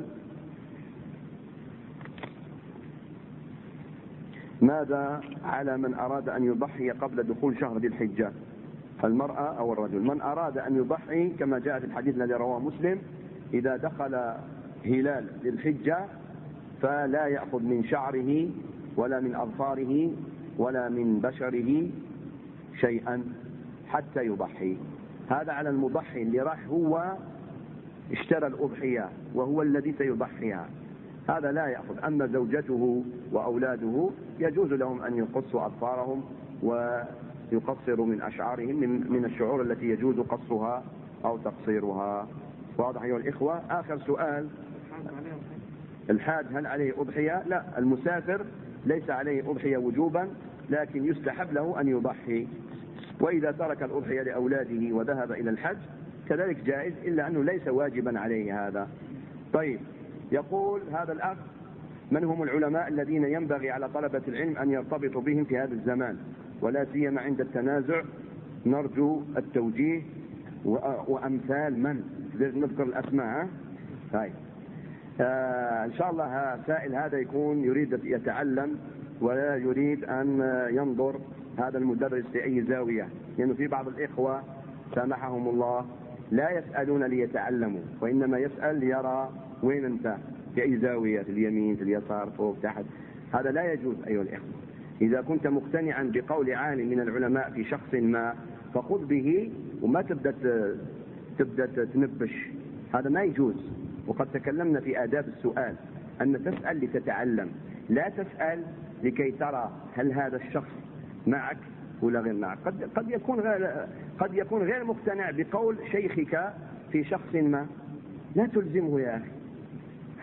ماذا على من أراد أن يضحي قبل دخول شهر ذي الحجة، المرأة أو الرجل؟ من أراد أن يضحي كما جاء في الحديث الذي رواه مسلم إذا دخل هلال ذي الحجة فلا يأخذ من شعره ولا من أظفاره ولا من بشره شيئا حتى يضحي. هذا على المضحي اللي راح هو اشترى الأضحية وهو الذي سيضحيها، هذا لا يأخذ. أما زوجته وأولاده يجوز لهم أن يقصوا أظفارهم ويقصروا من أشعارهم من الشعور التي يجوز قصها أو تقصيرها. واضح أيها الإخوة؟ آخر سؤال، الحاج هل عليه أضحية؟ لا، المسافر ليس عليه أضحية وجوبا، لكن يستحب له أن يضحي، وإذا ترك الأضحية لأولاده وذهب إلى الحج كذلك جائز، إلا أنه ليس واجبا عليه هذا. طيب يقول هذا الأخ من هم العلماء الذين ينبغي على طلبة العلم أن يرتبطوا بهم في هذا الزمان ولا سيما عند التنازع؟ نرجو التوجيه وأمثال من نذكر الأسماء. طيب إن شاء الله سائل هذا يكون يريد يتعلم ولا يريد أن ينظر هذا المدرس في أي زاوية، لأنه في بعض الإخوة سامحهم الله لا يسألون ليتعلموا، وإنما يسأل ليرى وين أنت، في أي زاوية، في اليمين في اليسار فوق تحت. هذا لا يجوز أيها الإخوة. إذا كنت مقتنعا بقول عالم من العلماء في شخص ما فخذ به وما تبدأ تنبش، هذا ما يجوز. وقد تكلمنا في آداب السؤال أن تسأل لتتعلم، لا تسأل لكي ترى هل هذا الشخص معك ولا غير معك. قد يكون غير مقتنع بقول شيخك في شخص ما، لا تلزمه يا أخي،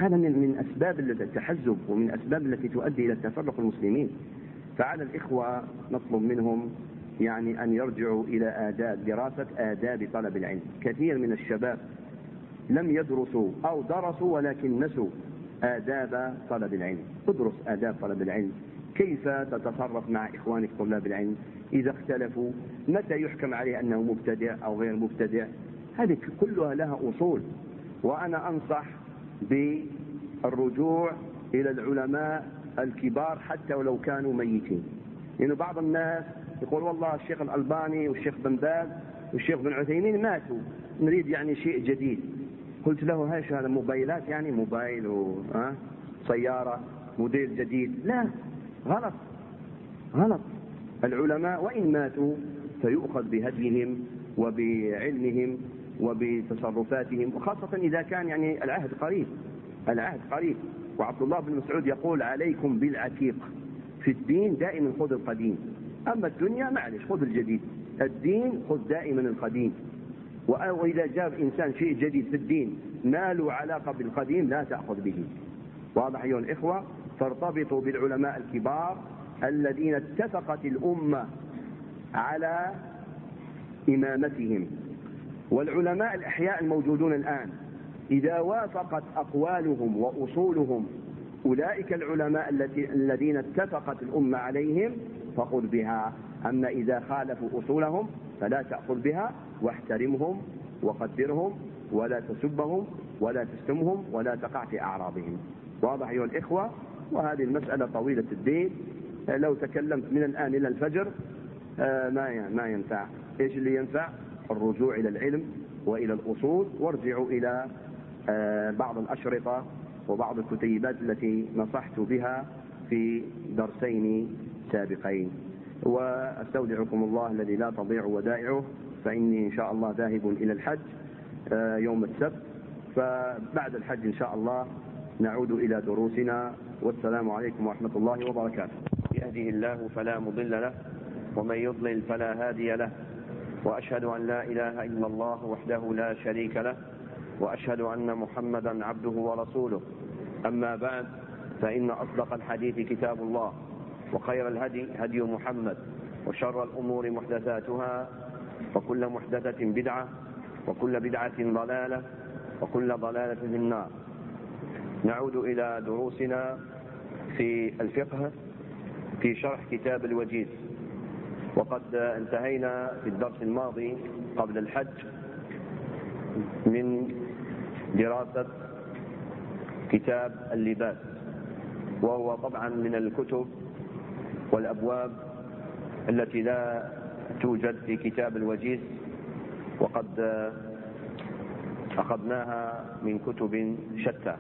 هذا من أسباب التحزب ومن أسباب التي تؤدي إلى تفرق المسلمين. فعلى الإخوة نطلب منهم يعني أن يرجعوا إلى دراسة آداب طلب العلم. كثير من الشباب لم يدرسوا أو درسوا ولكن نسوا آداب طلب العلم. ادرس آداب طلب العلم، كيف تتصرف مع إخوانك طلاب العلم إذا اختلفوا، متى يحكم عليه أنه مبتدع أو غير مبتدع. هذه كلها لها أصول. وأنا أنصح بالرجوع إلى العلماء الكبار حتى ولو كانوا ميتين. لأن بعض الناس يقول والله الشيخ الألباني والشيخ بن باز والشيخ بن عثيمين ماتوا، نريد يعني شيء جديد. قلت له هاش هذا موبايلات، يعني موبايل وسيارة موديل جديد؟ لا، غلط غلط. العلماء وإن ماتوا فيؤخذ بهديهم وبعلمهم وبتصرفاتهم، وخاصة إذا كان يعني العهد قريب. وعبد الله بن مسعود يقول عليكم بالعتيق، في الدين دائما خذ القديم، أما الدنيا معلش خذ الجديد، الدين خذ دائما القديم. وإذا جاب إنسان شيء جديد في الدين ما له علاقة بالقديم لا تأخذ به. واضح أيها الإخوة؟ فارتبطوا بالعلماء الكبار الذين اتفقت الأمة على إمامتهم. والعلماء الأحياء الموجودون الآن إذا وافقت أقوالهم وأصولهم أولئك العلماء الذين اتفقت الأمة عليهم فخذ بها، أما إذا خالفوا أصولهم فلا تأخذ بها. واحترمهم وقدرهم ولا تسبهم ولا تشتمهم ولا تقع في أعراضهم. واضح أيها الإخوة؟ وهذه المسألة طويلة الدين، لو تكلمت من الآن إلى الفجر ما ينفع. إيش اللي ينفع؟ الرجوع إلى العلم وإلى الأصول، وارجعوا إلى بعض الأشرطة وبعض الكتيبات التي نصحت بها في درسين سابقين. وأستودعكم الله الذي لا تضيع ودائعه، فإني إن شاء الله ذاهب إلى الحج يوم السبت، فبعد الحج إن شاء الله نعود إلى دروسنا. والسلام عليكم ورحمة الله وبركاته. يهده الله فلا مضل له ومن يضلل فلا هادي له، وأشهد أن لا إله إلا الله وحده لا شريك له، وأشهد أن محمدا عبده ورسوله. أما بعد، فإن أصدق الحديث كتاب الله، وخير الهدي هدي محمد، وشر الأمور محدثاتها، وكل محدثة بدعة، وكل بدعة ضلالة، وكل ضلالة في النار. نعود إلى دروسنا في الفقه في شرح كتاب الوجيز. وقد انتهينا في الدرس الماضي قبل الحج من دراسة كتاب اللباس، وهو طبعا من الكتب والأبواب التي لا توجد في كتاب الوجيز، وقد أخذناها من كتب شتى.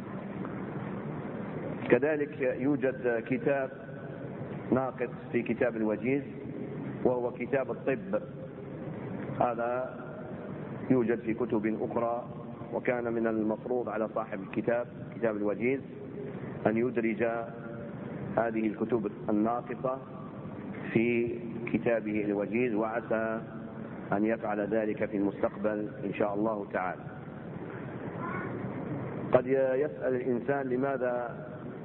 كذلك يوجد كتاب ناقص في كتاب الوجيز وهو كتاب الطب، هذا يوجد في كتب أخرى، وكان من المفروض على صاحب الكتاب كتاب الوجيز أن يدرج هذه الكتب الناقصة في كتابه الوجيز، وعسى أن يفعل ذلك في المستقبل إن شاء الله تعالى. قد يسأل الإنسان لماذا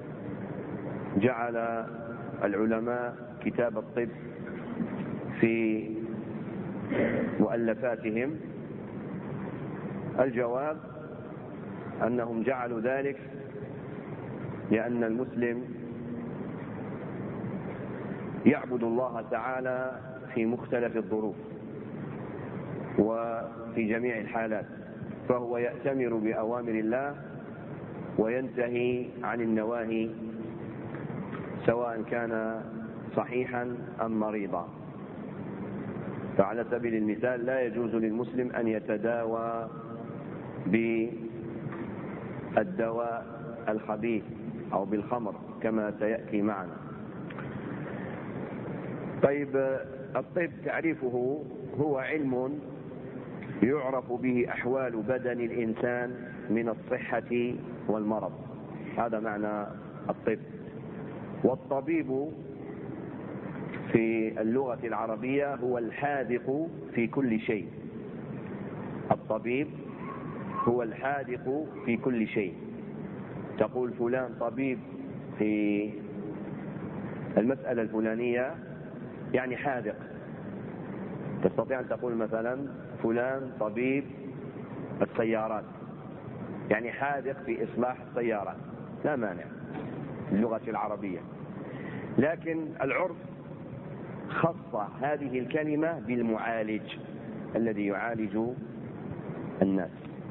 جعل العلماء كتاب الطب في مؤلفاتهم؟ الجواب أنهم جعلوا ذلك لأن المسلم يعبد الله تعالى في مختلف الظروف وفي جميع الحالات، فهو يأتمر بأوامر الله وينتهي عن النواهي سواء كان صحيحا أم مريضا. فعلى سبيل المثال لا يجوز للمسلم أن يتداوى بالدواء الخبيث أو بالخمر كما سيأتي معنا. طيب، الطب تعريفه هو علم يعرف به أحوال بدن الإنسان من الصحة والمرض، هذا معنى الطب. والطبيب في اللغة العربية هو الحاذق في كل شيء. الطبيب هو الحاذق في كل شيء، تقول فلان طبيب في المسألة الفلانية يعني حاذق. تستطيع أن تقول مثلا فلان طبيب السيارات يعني حاذق في إصلاح السيارات، لا مانع اللغة العربية. لكن العرف خص هذه الكلمة بالمعالج الذي يعالج الناس.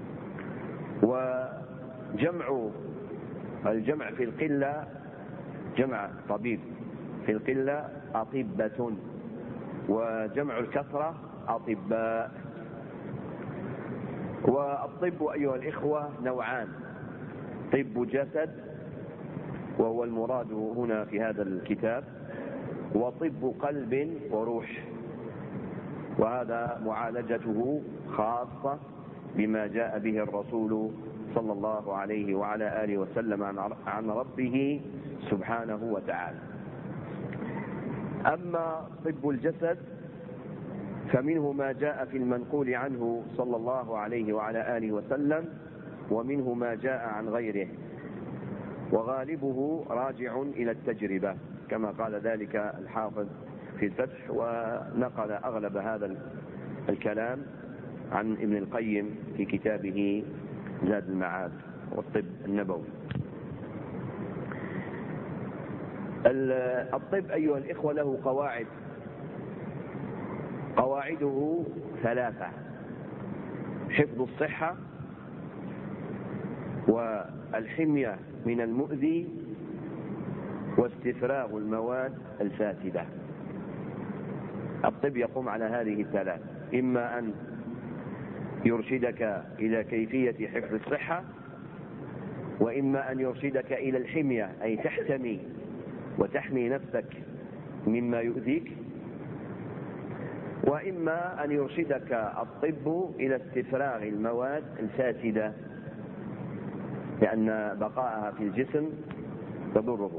الجمع في القلة، جمع طبيب في القلة أطبة، وجمع الكثرة أطباء. والطب أيها الإخوة نوعان: طب جسد وهو المراد هنا في هذا الكتاب، وطب قلب وروح، وهذا معالجته خاصة بما جاء به الرسول صلى الله عليه وعلى آله وسلم عن ربه سبحانه وتعالى. أما طب الجسد فمنه ما جاء في المنقول عنه صلى الله عليه وعلى آله وسلم، ومنه ما جاء عن غيره، وغالبه راجع إلى التجربة كما قال ذلك الحافظ في الفتح، ونقل أغلب هذا الكلام عن ابن القيم في كتابه زاد المعاد والطب النبوي. الطب أيها الإخوة له قواعد، قواعده 3: حفظ الصحة، والحمية من المؤذي، واستفراغ المواد الفاسدة. الطب يقوم على هذه الثلاث: إما أن يرشدك إلى كيفية حفظ الصحة، وإما أن يرشدك إلى الحمية أي تحتمي وتحمي نفسك مما يؤذيك، وإما أن يرشدك الطب إلى استفراغ المواد الفاسدة لأن بقاءها في الجسم تضره.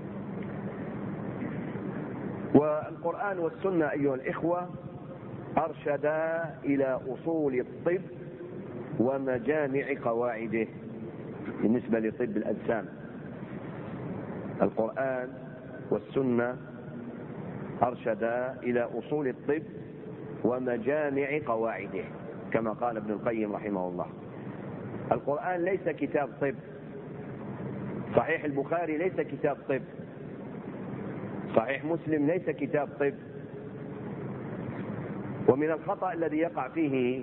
والقرآن والسنة أيها الإخوة أرشدا إلى أصول الطب ومجامع قواعده. بالنسبة لطب الأجسام القرآن والسنة أرشدا إلى أصول الطب ومجامع قواعده كما قال ابن القيم رحمه الله. القرآن ليس كتاب طب، صحيح البخاري ليس كتاب طب، صحيح مسلم ليس كتاب طب. ومن الخطأ الذي يقع فيه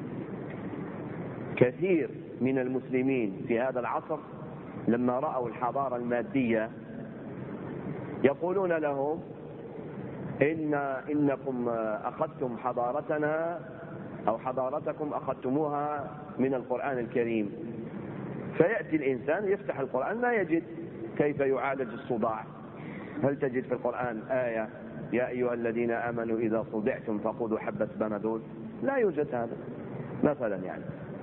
كثير من المسلمين في هذا العصر لما رأوا الحضارة المادية يقولون لهم إنكم أخذتم حضارتنا أو حضارتكم أخذتموها من القرآن الكريم. فيأتي الإنسان يفتح القرآن لا يجد كيف يعالج الصداع. هل تجد في القرآن آية يا أيها الذين آمنوا إذا صدعتم فخذوا حبة بنادول؟ لا يوجد هذا مثلا يعني.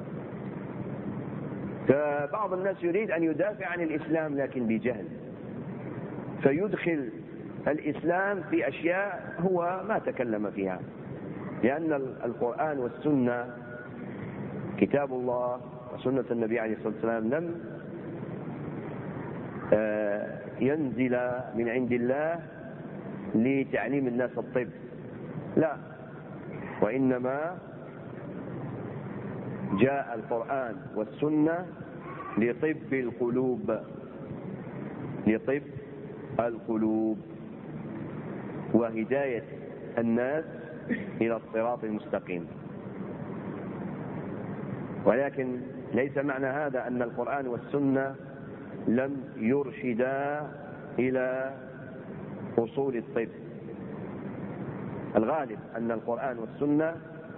فبعض الناس يريد أن يدافع عن الإسلام لكن بجهل، فيدخل الإسلام في أشياء هو ما تكلم فيها، لأن القرآن والسنة كتاب الله وسنة النبي عليه الصلاة والسلام لم ينزل من عند الله لتعليم الناس الطب، لا، وإنما جاء القرآن والسنة لطب القلوب، لطب القلوب وهداية الناس إلى الصراط المستقيم. ولكن ليس معنى هذا أن القرآن والسنة لم يرشدا إلى أصول الطب. الغالب أن القرآن والسنة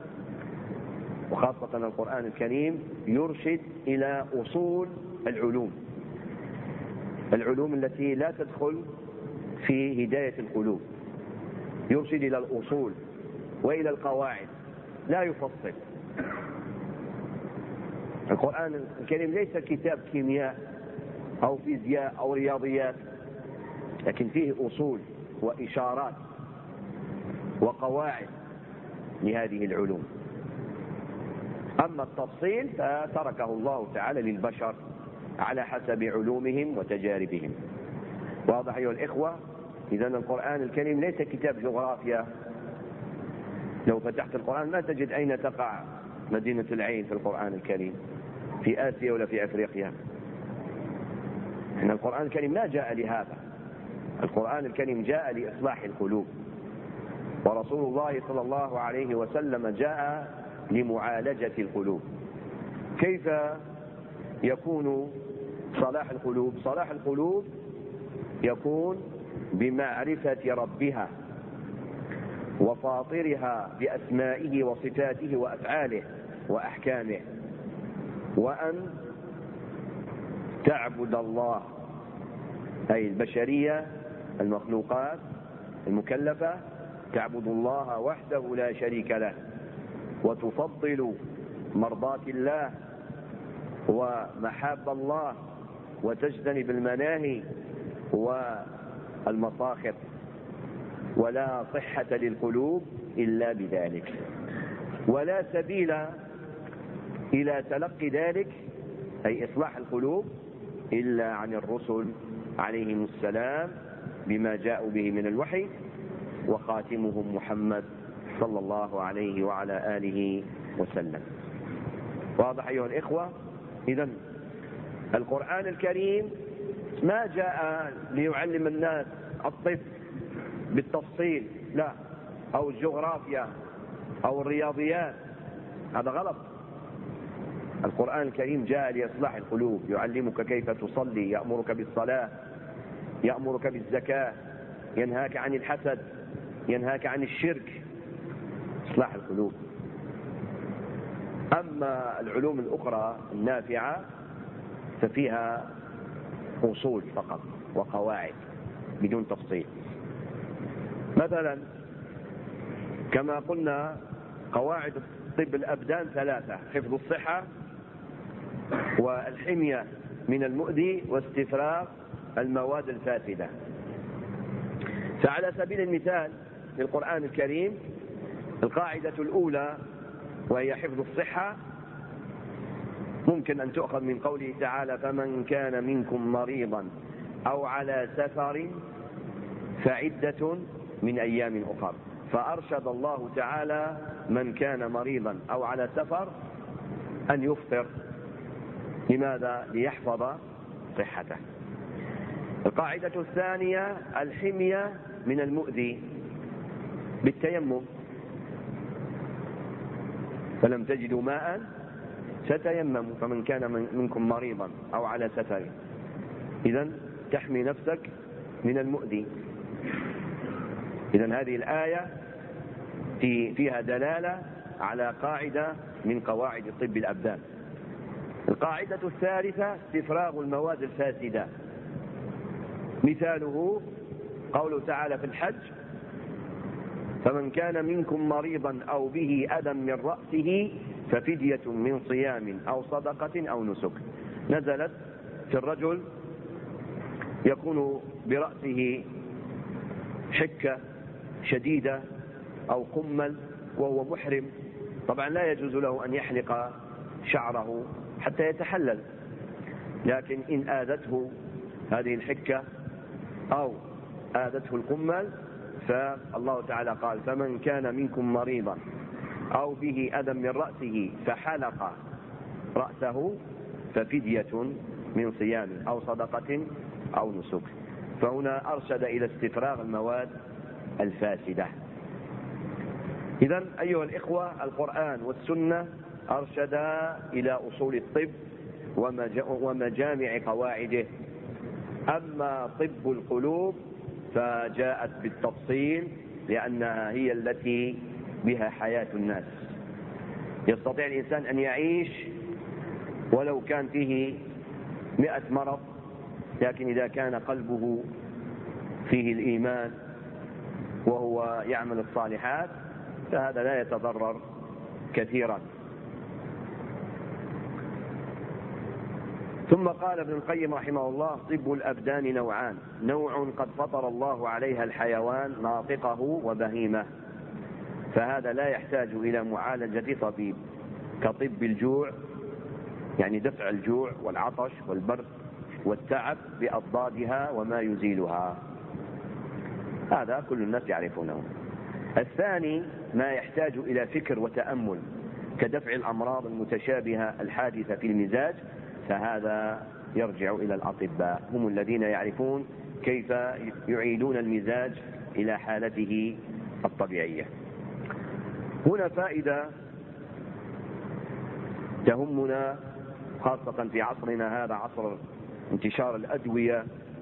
وخاصة القرآن الكريم يرشد إلى أصول العلوم، العلوم التي لا تدخل في هداية القلوب، يرشد إلى الأصول وإلى القواعد لا يفصل. القرآن الكريم ليس كتاب كيمياء أو فيزياء أو رياضيات، لكن فيه أصول وإشارات وقواعد لهذه العلوم. أما التفصيل فتركه الله تعالى للبشر على حسب علومهم وتجاربهم. واضح أيها الإخوة؟ إذن القرآن الكريم ليس كتاب جغرافيا. لو فتحت القرآن ما تجد أين تقع مدينة العين في القرآن الكريم، في آسيا ولا في أفريقيا. إن القرآن الكريم ما جاء لهذا. القرآن الكريم جاء لإصلاح القلوب، ورسول الله صلى الله عليه وسلم جاء لمعالجة القلوب. كيف يكون صلاح القلوب؟ صلاح القلوب يكون بمعرفة ربها وفاطرها بأسمائه وصفاته وأفعاله وأحكامه، وأن تعبد الله، أي البشرية المخلوقات المكلفة تعبد الله وحده لا شريك له، وتفضل مرضاة الله ومحاب الله، وتجتنب المناهي والمصاخب، ولا صحة للقلوب إلا بذلك، ولا سبيل إلى تلقي ذلك أي إصلاح القلوب إلا عن الرسل عليهم السلام بما جاءوا به من الوحي، وخاتمهم محمد صلى الله عليه وعلى آله وسلم. واضح أيها الإخوة؟ إذن القرآن الكريم ما جاء ليعلم الناس الطب بالتفصيل، لا، أو الجغرافيا أو الرياضيات، هذا غلط. القرآن الكريم جاء لإصلاح القلوب، يعلمك كيف تصلي، يأمرك بالصلاة، يأمرك بالزكاة، ينهاك عن الحسد، ينهاك عن الشرك، إصلاح القلوب. أما العلوم الأخرى النافعة ففيها أصول فقط وقواعد بدون تفصيل. مثلا كما قلنا قواعد طب الأبدان ثلاثة: حفظ الصحة، والحمية من المؤذي، واستفراغ المواد الفاسدة. فعلى سبيل المثال للقرآن الكريم القاعدة الأولى وهي حفظ الصحة ممكن أن تؤخذ من قوله تعالى: فمن كان منكم مريضا أو على سفر فعدة من أيام أخر. فأرشد الله تعالى من كان مريضا أو على سفر أن يفطر. لماذا؟ ليحفظ صحته. القاعدة الثانية الحمية من المؤذي بالتيمم: فلم تجدوا ماء فتيمموا، فمن كان منكم مريضا أو على سفر. إذن تحمي نفسك من المؤذي. إذن هذه الآية فيها دلالة على قاعدة من قواعد طب الأبدان. القاعدة الثالثة استفراغ المواد الفاسدة، مثاله قوله تعالى في الحج: فمن كان منكم مريضا أو به أذى من رأسه ففدية من صيام أو صدقة أو نسك. نزلت في الرجل يكون برأسه حكة شديدة أو قمل وهو محرم، طبعا لا يجوز له أن يحلق شعره حتى يتحلل، لكن إن آذته هذه الحكة أو آذته القمل فالله تعالى قال: فمن كان منكم مريضا أو به أذى من رأسه فحلق رأسه ففدية من صيام أو صدقة أو نسك. فهنا أرشد إلى استفراغ المواد الفاسدة. إذن أيها الإخوة القرآن والسنة أرشدا إلى أصول الطب ومجامع قواعده. أما طب القلوب فجاءت بالتفصيل لأنها هي التي بها حياة الناس. يستطيع الإنسان أن يعيش ولو كان فيه 100 مرض، لكن إذا كان قلبه فيه الإيمان وهو يعمل الصالحات فهذا لا يتضرر كثيرا. ثم قال ابن القيم رحمه الله: طب الأبدان نوعان: نوع قد فطر الله عليها الحيوان ناطقه وبهيمة، فهذا لا يحتاج إلى معالجة طبيب كطب الجوع يعني دفع الجوع والعطش والبرد والتعب بأضدادها وما يزيلها. هذا كل الناس يعرفونه. الثاني ما يحتاج إلى فكر وتأمل كدفع الأمراض المتشابهة الحادثة في المزاج، فهذا يرجع إلى الأطباء، هم الذين يعرفون كيف يعيدون المزاج إلى حالته الطبيعية. هنا فائدة تهمنا خاصة في عصرنا هذا، عصر انتشار الأدوية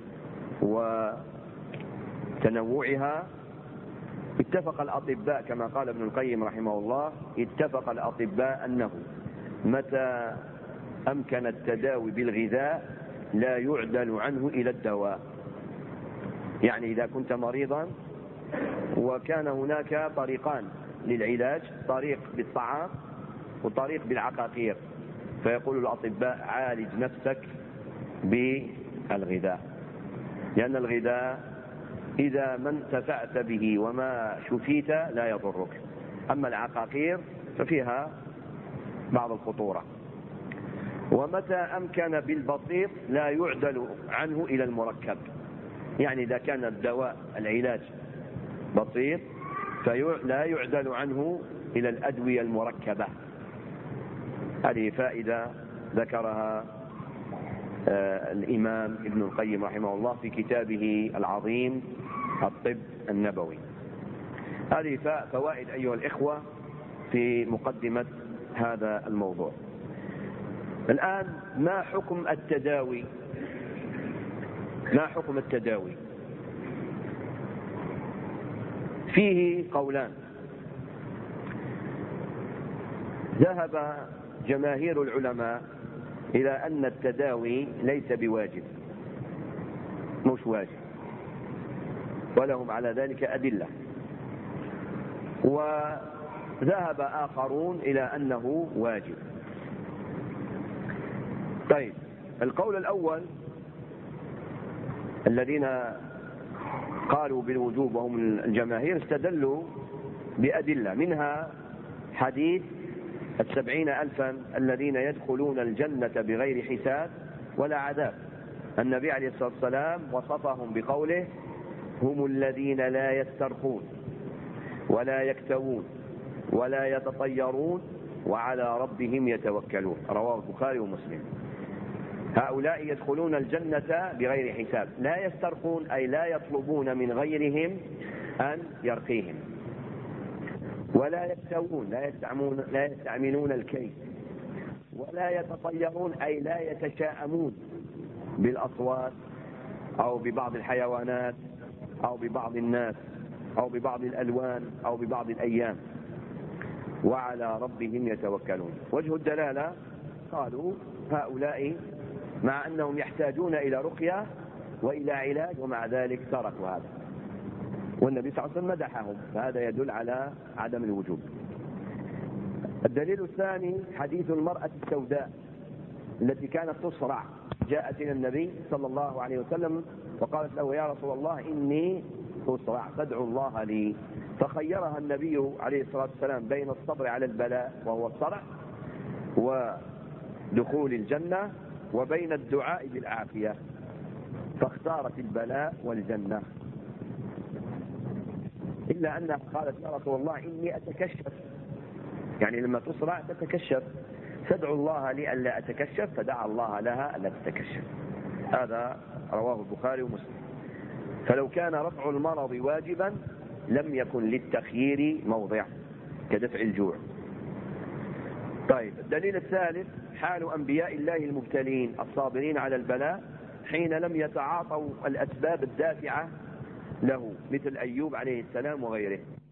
وتنوعها. اتفق الأطباء كما قال ابن القيم رحمه الله، اتفق الأطباء أنه متى أمكن التداوي بالغذاء لا يعدل عنه إلى الدواء. يعني إذا كنت مريضا وكان هناك طريقان للعلاج، طريق بالطعام وطريق بالعقاقير، فيقول الأطباء عالج نفسك بالغذاء، لأن الغذاء إذا ما انتفعت به وما شفيت لا يضرك، أما العقاقير ففيها بعض الخطورة. ومتى أمكن بالبسيط لا يعدل عنه إلى المركب، يعني إذا كان الدواء العلاج بسيط فلا يعدل عنه إلى الأدوية المركبة. هذه فائدة ذكرها الإمام ابن القيم رحمه الله في كتابه العظيم الطب النبوي. هذه فوائد أيها الإخوة في مقدمة هذا الموضوع. الآن ما حكم التداوي؟ ما حكم التداوي؟ فيه قولان. ذهب جماهير العلماء إلى أن التداوي ليس بواجب، مش واجب، ولهم على ذلك أدلة. وذهب آخرون إلى أنه واجب. طيب، القول الأول الذين قالوا بالوجوب وهم الجماهير استدلوا بأدلة، منها حديث 70,000 الذين يدخلون الجنة بغير حساب ولا عذاب. النبي عليه الصلاة والسلام وصفهم بقوله: هم الذين لا يسترخون ولا يكتوون ولا يتطيرون وعلى ربهم يتوكلون. رواه البخاري ومسلم. هؤلاء يدخلون الجنة بغير حساب، لا يسترخون أي لا يطلبون من غيرهم أن يرقيهم، ولا يكتوون لا يستعملون الكي، ولا يتطيرون أي لا يتشاءمون بالأصوات أو ببعض الحيوانات أو ببعض الناس أو ببعض الألوان أو ببعض الأيام، وعلى ربهم يتوكلون. وجه الدلالة قالوا هؤلاء مع أنهم يحتاجون إلى رقية وإلى علاج ومع ذلك تركوا هذا، والنبي صلى الله عليه وسلم مدحهم، فهذا يدل على عدم الوجوب. الدليل الثاني حديث المرأة السوداء التي كانت تصرع، جاءت إلى النبي صلى الله عليه وسلم وقالت له: يا رسول الله إني أصرع فادعو الله لي. فخيرها النبي عليه الصلاة والسلام بين الصبر على البلاء وهو الصرع ودخول الجنة وبين الدعاء بالعافية، فاختارت البلاء والجنة، إلا أنها قالت: يا رسول الله إني أتكشف، يعني لما تصرع تتكشف، فادعو الله لي ألا أتكشف، فدعا الله لها ألا تتكشف. هذا رواه البخاري ومسلم. فلو كان رفع المرض واجبا لم يكن للتخيير موضع كدفع الجوع. طيب، الدليل الثالث حال أنبياء الله المبتلين الصابرين على البلاء حين لم يتعاطوا الأسباب الدافعة له، مثل أيوب عليه السلام وغيره.